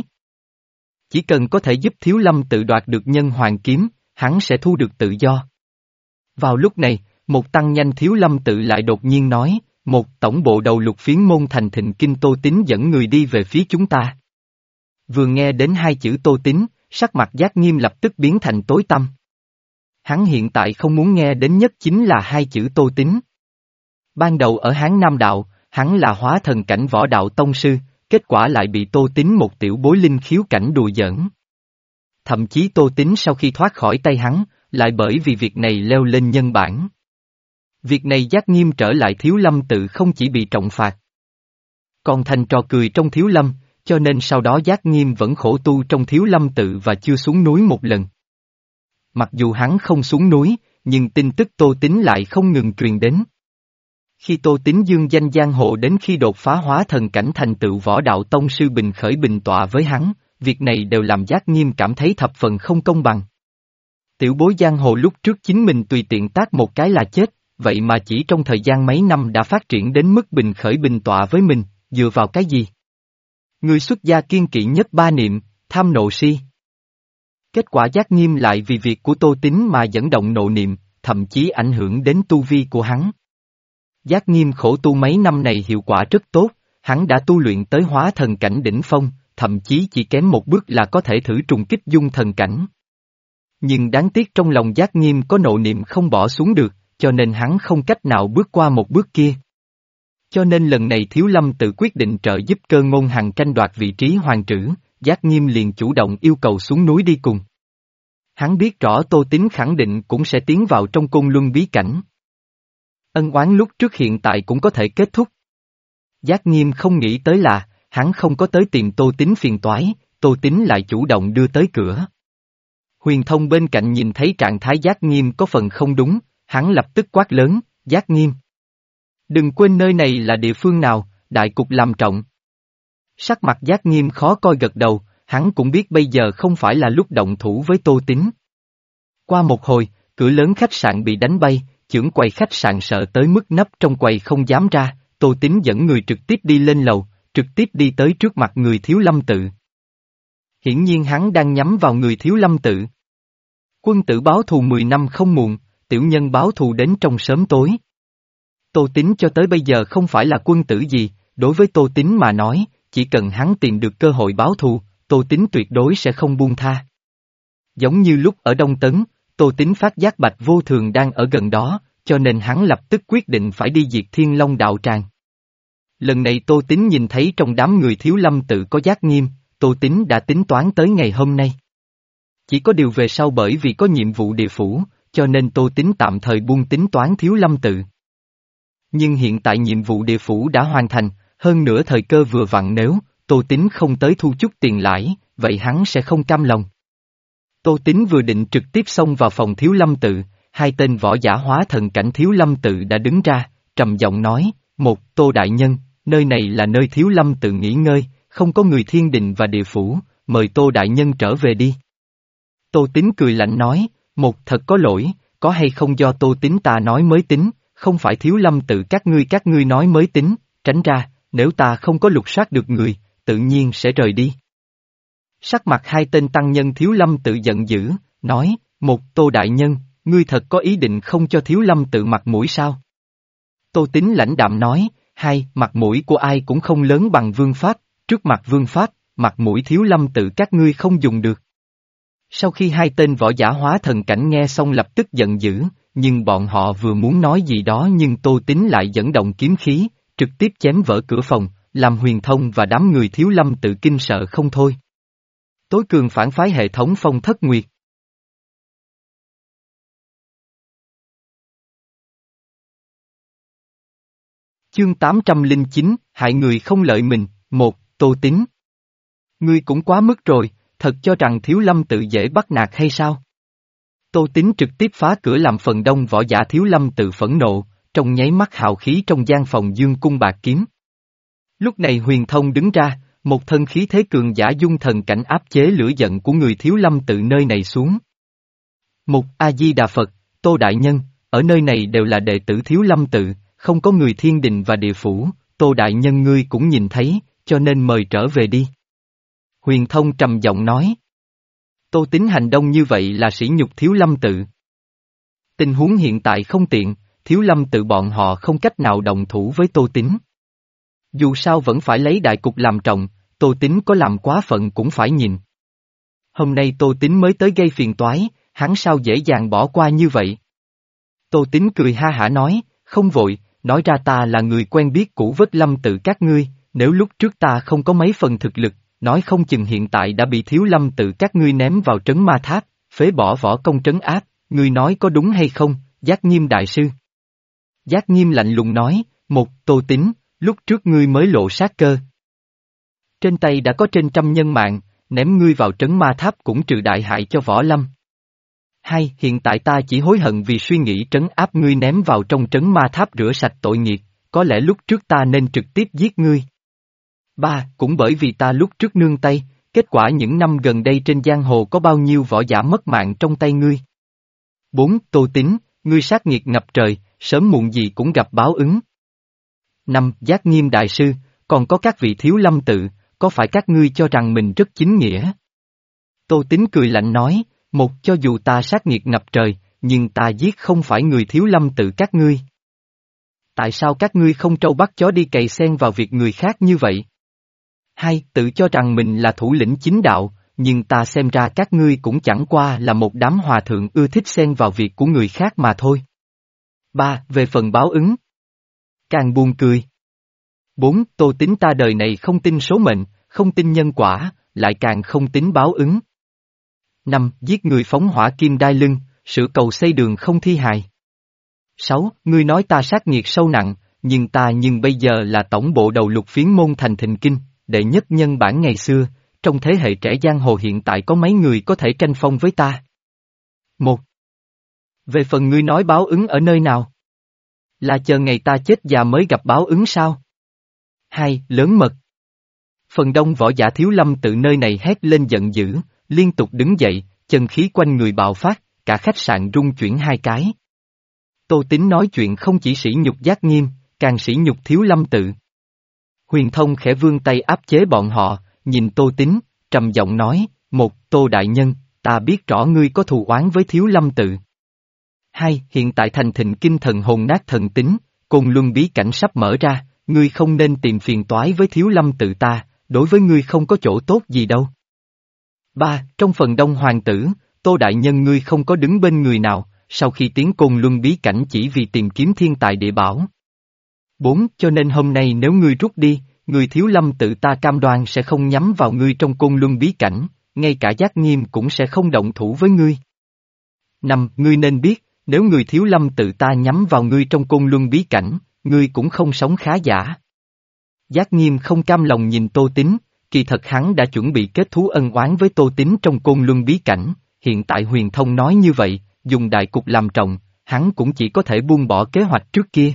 Chỉ cần có thể giúp Thiếu Lâm Tự đoạt được nhân hoàng kiếm, hắn sẽ thu được tự do. Vào lúc này, một tăng nhanh Thiếu Lâm Tự lại đột nhiên nói, một tổng bộ đầu lục phiến môn thành thịnh kinh Tô Tín dẫn người đi về phía chúng ta. Vừa nghe đến hai chữ Tô Tín, sắc mặt Giác Nghiêm lập tức biến thành tối tăm. Hắn hiện tại không muốn nghe đến nhất chính là hai chữ Tô Tín. Ban đầu ở Hán Nam Đạo, hắn là hóa thần cảnh võ đạo tông sư, kết quả lại bị Tô Tín một tiểu bối linh khiếu cảnh đùa giỡn. Thậm chí Tô Tín sau khi thoát khỏi tay hắn, lại bởi vì việc này leo lên nhân bản. Việc này Giác Nghiêm trở lại Thiếu Lâm Tự không chỉ bị trọng phạt, còn thành trò cười trong Thiếu Lâm, cho nên sau đó Giác Nghiêm vẫn khổ tu trong Thiếu Lâm Tự và chưa xuống núi một lần. Mặc dù hắn không xuống núi, nhưng tin tức Tô Tín lại không ngừng truyền đến. Khi Tô Tín dương danh giang hồ đến khi đột phá hóa thần cảnh thành tựu võ đạo tông sư bình khởi bình tọa với hắn, việc này đều làm Giác Nghiêm cảm thấy thập phần không công bằng. Tiểu bối giang hồ lúc trước chính mình tùy tiện tác một cái là chết, vậy mà chỉ trong thời gian mấy năm đã phát triển đến mức bình khởi bình tọa với mình, dựa vào cái gì? Người xuất gia kiên kỵ nhất ba niệm, tham nộ si. Kết quả Giác Nghiêm lại vì việc của Tô Tín mà dẫn động nộ niệm, thậm chí ảnh hưởng đến tu vi của hắn. Giác Nghiêm khổ tu mấy năm này hiệu quả rất tốt, hắn đã tu luyện tới hóa thần cảnh đỉnh phong, thậm chí chỉ kém một bước là có thể thử trùng kích dung thần cảnh. Nhưng đáng tiếc trong lòng Giác Nghiêm có nộ niệm không bỏ xuống được, cho nên hắn không cách nào bước qua một bước kia. Cho nên lần này Thiếu Lâm tự quyết định trợ giúp Cơ Ngôn Hằng tranh đoạt vị trí hoàng trữ, Giác Nghiêm liền chủ động yêu cầu xuống núi đi cùng. Hắn biết rõ Tô Tín khẳng định cũng sẽ tiến vào trong Côn Luân bí cảnh. Ân oán lúc trước hiện tại cũng có thể kết thúc. Giác Nghiêm không nghĩ tới là, hắn không có tới tìm Tô Tín phiền toái, Tô Tín lại chủ động đưa tới cửa. Huyền Thông bên cạnh nhìn thấy trạng thái Giác Nghiêm có phần không đúng, hắn lập tức quát lớn, Giác Nghiêm. Đừng quên nơi này là địa phương nào, đại cục làm trọng. Sắc mặt Giác Nghiêm khó coi gật đầu, hắn cũng biết bây giờ không phải là lúc động thủ với Tô Tín. Qua một hồi, cửa lớn khách sạn bị đánh bay, chưởng quầy khách sạn sợ tới mức nấp trong quầy không dám ra, Tô Tín dẫn người trực tiếp đi lên lầu, trực tiếp đi tới trước mặt người Thiếu Lâm tự. Hiển nhiên hắn đang nhắm vào người Thiếu Lâm tự. Quân tử báo thù mười năm không muộn, tiểu nhân báo thù đến trong sớm tối. Tô Tín cho tới bây giờ không phải là quân tử gì, đối với Tô Tín mà nói, chỉ cần hắn tìm được cơ hội báo thù, Tô Tín tuyệt đối sẽ không buông tha. Giống như lúc ở Đông Tấn, Tô Tín phát giác Bạch Vô Thường đang ở gần đó, cho nên hắn lập tức quyết định phải đi diệt Thiên Long đạo tràng. Lần này Tô Tín nhìn thấy trong đám người Thiếu Lâm tự có Giác Nghiêm, Tô Tín đã tính toán tới ngày hôm nay. Chỉ có điều về sau bởi vì có nhiệm vụ địa phủ, cho nên Tô Tín tạm thời buông tính toán Thiếu Lâm tự. Nhưng hiện tại nhiệm vụ địa phủ đã hoàn thành, hơn nữa thời cơ vừa vặn nếu Tô Tín không tới thu chút tiền lãi, vậy hắn sẽ không cam lòng. Tô Tín vừa định trực tiếp xông vào phòng Thiếu Lâm tự, hai tên võ giả hóa thần cảnh Thiếu Lâm tự đã đứng ra, trầm giọng nói, một, Tô Đại Nhân, nơi này là nơi Thiếu Lâm tự nghỉ ngơi, không có người thiên đình và địa phủ, mời Tô Đại Nhân trở về đi. Tô Tín cười lạnh nói, một thật có lỗi, có hay không do Tô Tín ta nói mới tính, không phải Thiếu Lâm tự các ngươi các ngươi nói mới tính, tránh ra, nếu ta không có lục soát được người, tự nhiên sẽ rời đi. Sắc mặt hai tên tăng nhân Thiếu Lâm tự giận dữ, nói, một Tô Đại Nhân, ngươi thật có ý định không cho Thiếu Lâm tự mặt mũi sao? Tô Tín lãnh đạm nói, hai, mặt mũi của ai cũng không lớn bằng vương pháp, trước mặt vương pháp, mặt mũi Thiếu Lâm tự các ngươi không dùng được. Sau khi hai tên võ giả hóa thần cảnh nghe xong lập tức giận dữ, nhưng bọn họ vừa muốn nói gì đó nhưng Tô Tín lại dẫn động kiếm khí, trực tiếp chém vỡ cửa phòng, làm Huyền Thông và đám người Thiếu Lâm tự kinh sợ không thôi. Tối cường phản phái hệ thống Phong Thất Nguyệt. Chương tám trăm lẻ chín, hại người không lợi mình, một, Tô Tín. Ngươi cũng quá mức rồi, thật cho rằng Thiếu Lâm tự dễ bắt nạt hay sao? Tô Tín trực tiếp phá cửa làm phần đông võ giả Thiếu Lâm tự phẫn nộ, trong nháy mắt hào khí trong gian phòng dương cung bạc kiếm. Lúc này Huyền Thông đứng ra, một thân khí thế cường giả dung thần cảnh áp chế lửa giận của người thiếu lâm tự nơi này xuống. Mục A-di-đà Phật, Tô Đại Nhân, ở nơi này đều là đệ tử thiếu lâm tự, không có người thiên đình và địa phủ, Tô Đại Nhân ngươi cũng nhìn thấy, cho nên mời trở về đi. Huyền Thông trầm giọng nói. Tô Tín hành động như vậy là sỉ nhục thiếu lâm tự. Tình huống hiện tại không tiện, thiếu lâm tự bọn họ không cách nào đồng thủ với Tô Tín. Dù sao vẫn phải lấy đại cục làm trọng, Tô Tín có làm quá phận cũng phải nhìn. Hôm nay Tô Tín mới tới gây phiền toái, hắn sao dễ dàng bỏ qua như vậy? Tô Tín cười ha hả nói, không vội, nói ra ta là người quen biết cũ vết lâm tự các ngươi, nếu lúc trước ta không có mấy phần thực lực, nói không chừng hiện tại đã bị thiếu lâm tự các ngươi ném vào trấn ma tháp, phế bỏ võ công trấn áp, ngươi nói có đúng hay không, Giác Nghiêm đại sư? Giác Nghiêm lạnh lùng nói, một, Tô Tín, lúc trước ngươi mới lộ sát cơ. Trên tay đã có trên trăm nhân mạng, ném ngươi vào trấn ma tháp cũng trừ đại hại cho võ lâm. Hai, hiện tại ta chỉ hối hận vì suy nghĩ trấn áp ngươi ném vào trong trấn ma tháp rửa sạch tội nghiệp, có lẽ lúc trước ta nên trực tiếp giết ngươi. Ba, cũng bởi vì ta lúc trước nương tay, kết quả những năm gần đây trên giang hồ có bao nhiêu võ giả mất mạng trong tay ngươi. Bốn, Tô Tín, ngươi sát nghiệt ngập trời, sớm muộn gì cũng gặp báo ứng. Năm, Giác Nghiêm đại sư, còn có các vị thiếu lâm tự, có phải các ngươi cho rằng mình rất chính nghĩa? Tô Tín cười lạnh nói, một, cho dù ta sát nghiệt ngập trời, nhưng ta giết không phải người thiếu lâm tự các ngươi. Tại sao các ngươi không trâu bắt chó đi cày xen vào việc người khác như vậy? Hai, tự cho rằng mình là thủ lĩnh chính đạo, nhưng ta xem ra các ngươi cũng chẳng qua là một đám hòa thượng ưa thích xen vào việc của người khác mà thôi. Ba, về phần báo ứng. Càng buồn cười. Bốn, Tô Tín ta đời này không tin số mệnh, không tin nhân quả, lại càng không tin báo ứng. Năm, giết người phóng hỏa kim đai lưng, sửa cầu xây đường không thi hài. Sáu, ngươi nói ta sát nghiệt sâu nặng, nhưng ta nhưng bây giờ là tổng bộ đầu lục phiến môn thành thịnh kinh, đệ nhất nhân bản ngày xưa, trong thế hệ trẻ giang hồ hiện tại có mấy người có thể tranh phong với ta. Một. Về phần ngươi nói báo ứng ở nơi nào? Là chờ ngày ta chết già mới gặp báo ứng sao? Hai, lớn mật. Phần đông võ giả thiếu lâm tự nơi này hét lên giận dữ, liên tục đứng dậy, chân khí quanh người bạo phát, cả khách sạn rung chuyển hai cái. Tô Tín nói chuyện không chỉ sỉ nhục Giác Nghiêm, càng sỉ nhục thiếu lâm tự. Huyền Thông khẽ vươn tay áp chế bọn họ, nhìn Tô Tín, trầm giọng nói, một, Tô Đại Nhân, ta biết rõ ngươi có thù oán với thiếu lâm tự. Hai, hiện tại thành thịnh kinh thần hồn nát thần tính, côn luân bí cảnh sắp mở ra, ngươi không nên tìm phiền toái với thiếu lâm tự ta, đối với ngươi không có chỗ tốt gì đâu. Ba, trong phần đông hoàng tử, Tô Đại Nhân ngươi không có đứng bên người nào, sau khi tiến côn luân bí cảnh chỉ vì tìm kiếm thiên tài địa bảo. Bốn, cho nên hôm nay nếu ngươi rút đi, người thiếu lâm tự ta cam đoan sẽ không nhắm vào ngươi trong côn luân bí cảnh, ngay cả Giác Nghiêm cũng sẽ không động thủ với ngươi. Năm, ngươi nên biết, nếu người thiếu lâm tự ta nhắm vào ngươi trong côn luân bí cảnh, ngươi cũng không sống khá giả. Giác Nghiêm không cam lòng nhìn Tô Tín, kỳ thật hắn đã chuẩn bị kết thú ân oán với Tô Tín trong côn luân bí cảnh, hiện tại Huyền Thông nói như vậy, dùng đại cục làm trọng, hắn cũng chỉ có thể buông bỏ kế hoạch trước kia.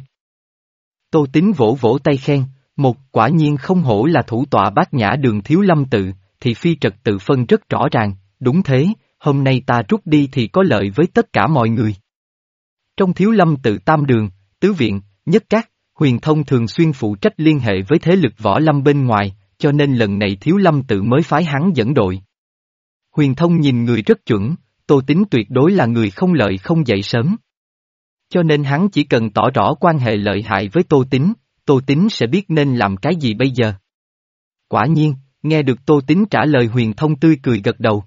Tô Tín vỗ vỗ tay khen, một quả nhiên không hổ là thủ tọa bát nhã đường thiếu lâm tự, thì phi trật tự phân rất rõ ràng, đúng thế, hôm nay ta rút đi thì có lợi với tất cả mọi người. Trong thiếu lâm tự tam đường, tứ viện, nhất các, Huyền Thông thường xuyên phụ trách liên hệ với thế lực võ lâm bên ngoài, cho nên lần này thiếu lâm tự mới phái hắn dẫn đội. Huyền Thông nhìn người rất chuẩn, Tô Tín tuyệt đối là người không lợi không dậy sớm. Cho nên hắn chỉ cần tỏ rõ quan hệ lợi hại với Tô Tín, Tô Tín sẽ biết nên làm cái gì bây giờ. Quả nhiên, nghe được Tô Tín trả lời Huyền Thông tươi cười gật đầu.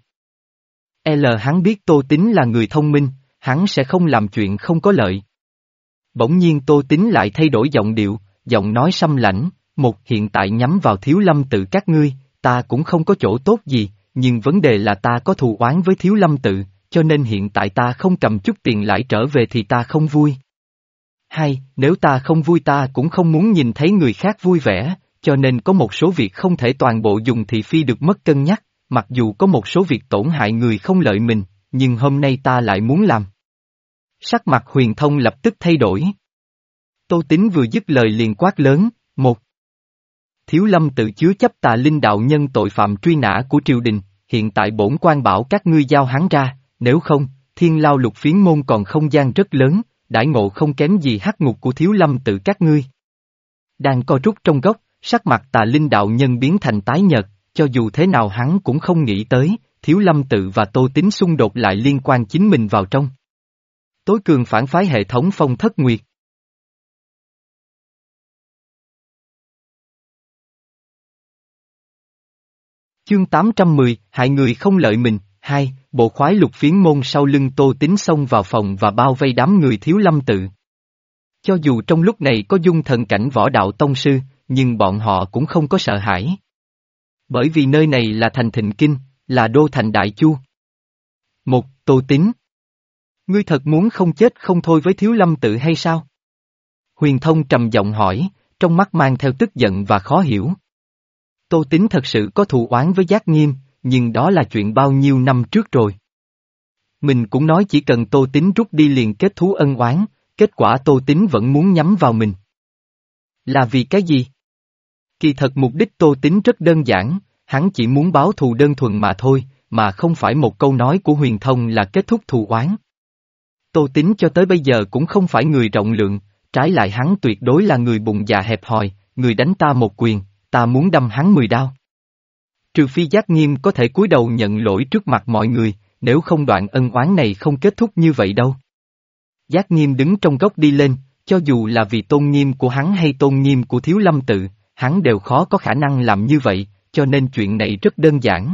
L hắn biết Tô Tín là người thông minh, hắn sẽ không làm chuyện không có lợi. Bỗng nhiên Tô Tín lại thay đổi giọng điệu, giọng nói xăm lãnh, một hiện tại nhắm vào thiếu lâm tự các ngươi, ta cũng không có chỗ tốt gì, nhưng vấn đề là ta có thù oán với thiếu lâm tự, cho nên hiện tại ta không cầm chút tiền lãi trở về thì ta không vui. Hai, nếu ta không vui ta cũng không muốn nhìn thấy người khác vui vẻ, cho nên có một số việc không thể toàn bộ dùng thị phi được mất cân nhắc, mặc dù có một số việc tổn hại người không lợi mình, nhưng hôm nay ta lại muốn làm. Sắc mặt Huyền Thông lập tức thay đổi. Tô Tín vừa dứt lời liền quát lớn, một. Thiếu Lâm tự chứa chấp Tà Linh đạo nhân tội phạm truy nã của triều đình, hiện tại bổn quan bảo các ngươi giao hắn ra, nếu không, Thiên Lao Lục Phiến môn còn không gian rất lớn, đãi ngộ không kém gì hắc ngục của Thiếu Lâm tự các ngươi. Đang co rút trong góc, sắc mặt Tà Linh đạo nhân biến thành tái nhợt, cho dù thế nào hắn cũng không nghĩ tới, Thiếu Lâm tự và Tô Tín xung đột lại liên quan chính mình vào trong. Tối cường phản phái hệ thống Phong Thất Nguyệt. Chương tám trăm mười, hại người không lợi mình, hai, bộ khoái Lục Phiến môn sau lưng Tô Tín xông vào phòng và bao vây đám người Thiếu Lâm tự. Cho dù trong lúc này có dung thần cảnh võ đạo tông sư, nhưng bọn họ cũng không có sợ hãi. Bởi vì nơi này là thành Thịnh Kinh, là đô thành Đại Chu. Một, Tô Tín. Ngươi thật muốn không chết không thôi với Thiếu Lâm tự hay sao? Huyền Thông trầm giọng hỏi, trong mắt mang theo tức giận và khó hiểu. Tô Tín thật sự có thù oán với Giác Nghiêm, nhưng đó là chuyện bao nhiêu năm trước rồi. Mình cũng nói chỉ cần Tô Tín rút đi liền kết thú ân oán, kết quả Tô Tín vẫn muốn nhắm vào mình. Là vì cái gì? Kỳ thật mục đích Tô Tín rất đơn giản, hắn chỉ muốn báo thù đơn thuần mà thôi, mà không phải một câu nói của Huyền Thông là kết thúc thù oán. Tô Tín cho tới bây giờ cũng không phải người rộng lượng, trái lại hắn tuyệt đối là người bụng dạ hẹp hòi, người đánh ta một quyền, ta muốn đâm hắn mười đao. Trừ phi Giác Nghiêm có thể cúi đầu nhận lỗi trước mặt mọi người, nếu không đoạn ân oán này không kết thúc như vậy đâu. Giác Nghiêm đứng trong góc đi lên, cho dù là vì tôn nghiêm của hắn hay tôn nghiêm của Thiếu Lâm tự, hắn đều khó có khả năng làm như vậy, cho nên chuyện này rất đơn giản.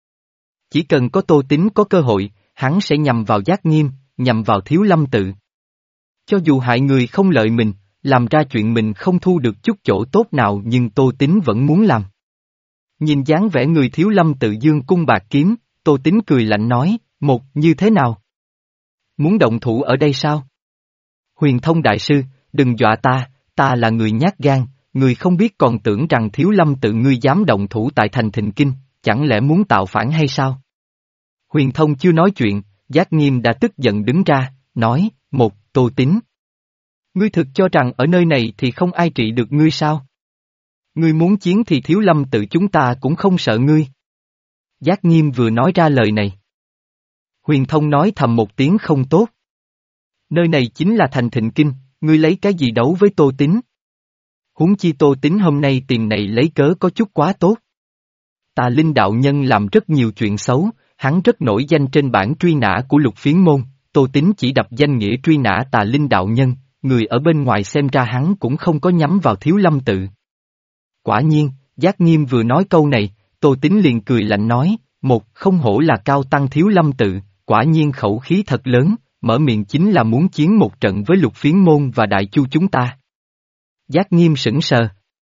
Chỉ cần có Tô Tín có cơ hội, hắn sẽ nhằm vào Giác Nghiêm, nhằm vào Thiếu Lâm tự. Cho dù hại người không lợi mình, làm ra chuyện mình không thu được chút chỗ tốt nào nhưng Tô Tín vẫn muốn làm. Nhìn dáng vẻ người Thiếu Lâm tự dương cung bạc kiếm, Tô Tín cười lạnh nói, một, như thế nào? Muốn động thủ ở đây sao? Huyền Thông đại sư, đừng dọa ta, ta là người nhát gan, người không biết còn tưởng rằng Thiếu Lâm tự ngươi dám động thủ tại thành Thịnh Kinh, chẳng lẽ muốn tạo phản hay sao? Huyền Thông chưa nói chuyện, Giác Nghiêm đã tức giận đứng ra, nói, một, Tô Tín. Ngươi thực cho rằng ở nơi này thì không ai trị được ngươi sao? Ngươi muốn chiến thì Thiếu Lâm tự chúng ta cũng không sợ ngươi. Giác Nghiêm vừa nói ra lời này. Huyền Thông nói thầm một tiếng không tốt. Nơi này chính là thành Thịnh Kinh, ngươi lấy cái gì đấu với Tô Tín? Huống chi Tô Tín hôm nay tìm này lấy cớ có chút quá tốt. Tà Linh đạo nhân làm rất nhiều chuyện xấu, hắn rất nổi danh trên bảng truy nã của Lục Phiến môn, Tô Tín chỉ đập danh nghĩa truy nã Tà Linh đạo nhân, người ở bên ngoài xem ra hắn cũng không có nhắm vào Thiếu Lâm tự. Quả nhiên, Giác Nghiêm vừa nói câu này, Tô Tín liền cười lạnh nói, một, không hổ là cao tăng Thiếu Lâm tự, quả nhiên khẩu khí thật lớn, mở miệng chính là muốn chiến một trận với Lục Phiến môn và Đại Chu chúng ta. Giác Nghiêm sững sờ.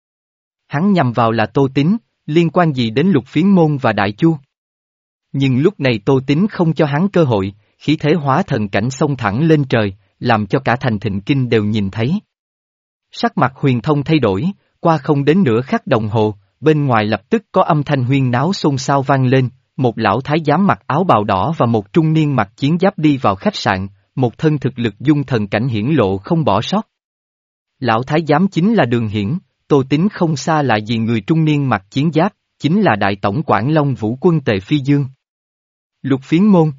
Hắn nhằm vào là Tô Tín, liên quan gì đến Lục Phiến môn và Đại Chu? Nhưng lúc này Tô Tín không cho hắn cơ hội, khí thế hóa thần cảnh xông thẳng lên trời, làm cho cả thành Thịnh Kinh đều nhìn thấy. Sắc mặt Huyền Thông thay đổi, qua không đến nửa khắc đồng hồ, bên ngoài lập tức có âm thanh huyên náo xôn xao vang lên, một lão thái giám mặc áo bào đỏ và một trung niên mặc chiến giáp đi vào khách sạn, một thân thực lực dung thần cảnh hiển lộ không bỏ sót. Lão thái giám chính là Đường Hiển, Tô Tín không xa lại gì người trung niên mặc chiến giáp, chính là đại tổng quản Long Vũ quân Tề Phi Dương. Lục Phiến môn.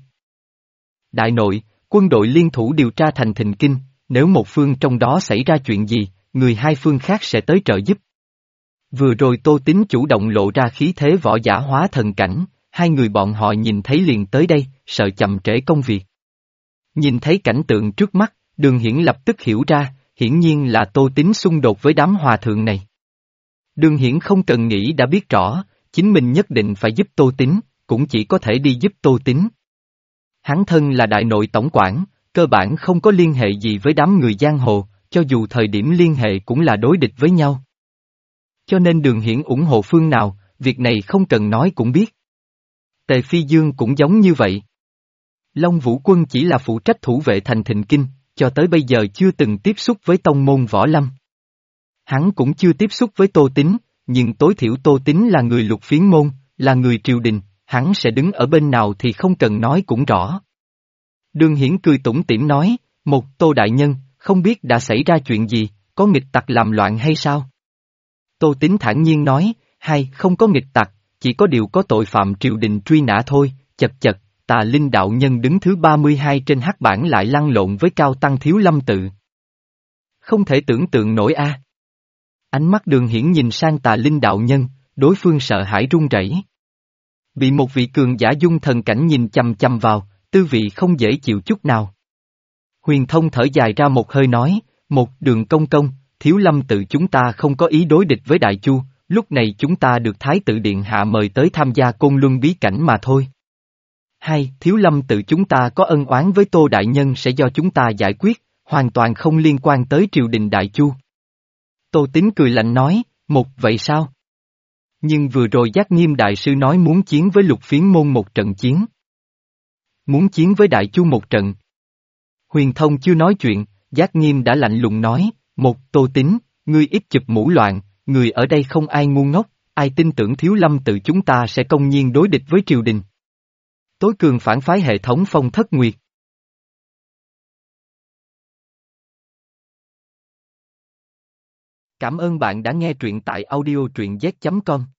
Đại nội, quân đội liên thủ điều tra thành Thịnh Kinh, nếu một phương trong đó xảy ra chuyện gì, người hai phương khác sẽ tới trợ giúp. Vừa rồi Tô Tín chủ động lộ ra khí thế võ giả hóa thần cảnh, hai người bọn họ nhìn thấy liền tới đây, sợ chậm trễ công việc. Nhìn thấy cảnh tượng trước mắt, Đường Hiển lập tức hiểu ra, hiển nhiên là Tô Tín xung đột với đám hòa thượng này. Đường Hiển không cần nghĩ đã biết rõ, chính mình nhất định phải giúp Tô Tín, cũng chỉ có thể đi giúp Tô Tín. Hắn thân là đại nội tổng quản, cơ bản không có liên hệ gì với đám người giang hồ, cho dù thời điểm liên hệ cũng là đối địch với nhau. Cho nên Đường Hiển ủng hộ phương nào, việc này không cần nói cũng biết. Tề Phi Dương cũng giống như vậy. Long Vũ quân chỉ là phụ trách thủ vệ thành Thịnh Kinh, cho tới bây giờ chưa từng tiếp xúc với tông môn võ lâm. Hắn cũng chưa tiếp xúc với Tô Tín, nhưng tối thiểu Tô Tín là người Lục Phiến môn, là người triều đình, hắn sẽ đứng ở bên nào thì không cần nói cũng rõ. Đường Hiển cười tủm tỉm nói, một Tô đại nhân, không biết đã xảy ra chuyện gì, có nghịch tặc làm loạn hay sao? Tô Tín thản nhiên nói, hai, không có nghịch tặc, chỉ có điều có tội phạm triều đình truy nã thôi, chật chật, Tà Linh đạo nhân đứng thứ ba mươi hai trên hắc bảng lại lăn lộn với Cao Tăng Thiếu Lâm tự. Không thể tưởng tượng nổi a. Ánh mắt Đường Hiển nhìn sang Tà Linh đạo nhân, đối phương sợ hãi run rẩy. Bị một vị cường giả dung thần cảnh nhìn chằm chằm vào, tư vị không dễ chịu chút nào. Huyền Thông thở dài ra một hơi nói, một Đường công công, Thiếu Lâm tự chúng ta không có ý đối địch với Đại Chu, lúc này chúng ta được Thái tự Điện hạ mời tới tham gia Côn Luân bí cảnh mà thôi. Hai, Thiếu Lâm tự chúng ta có ân oán với Tô Đại Nhân sẽ do chúng ta giải quyết, hoàn toàn không liên quan tới triều đình Đại Chu. Tô Tín cười lạnh nói, một vậy sao? Nhưng vừa rồi Giác Nghiêm Đại sư nói muốn chiến với Lục Phiến môn một trận chiến. Muốn chiến với Đại Chu một trận. Huyền Thông chưa nói chuyện, Giác Nghiêm đã lạnh lùng nói, một Tô Tín, ngươi ít chụp mũ loạn, người ở đây không ai ngu ngốc, ai tin tưởng Thiếu Lâm tự chúng ta sẽ công nhiên đối địch với triều đình. Tối cường phản phái hệ thống Phong Thất Nguyệt. Cảm ơn bạn đã nghe truyện tại audio truyện z chấm com.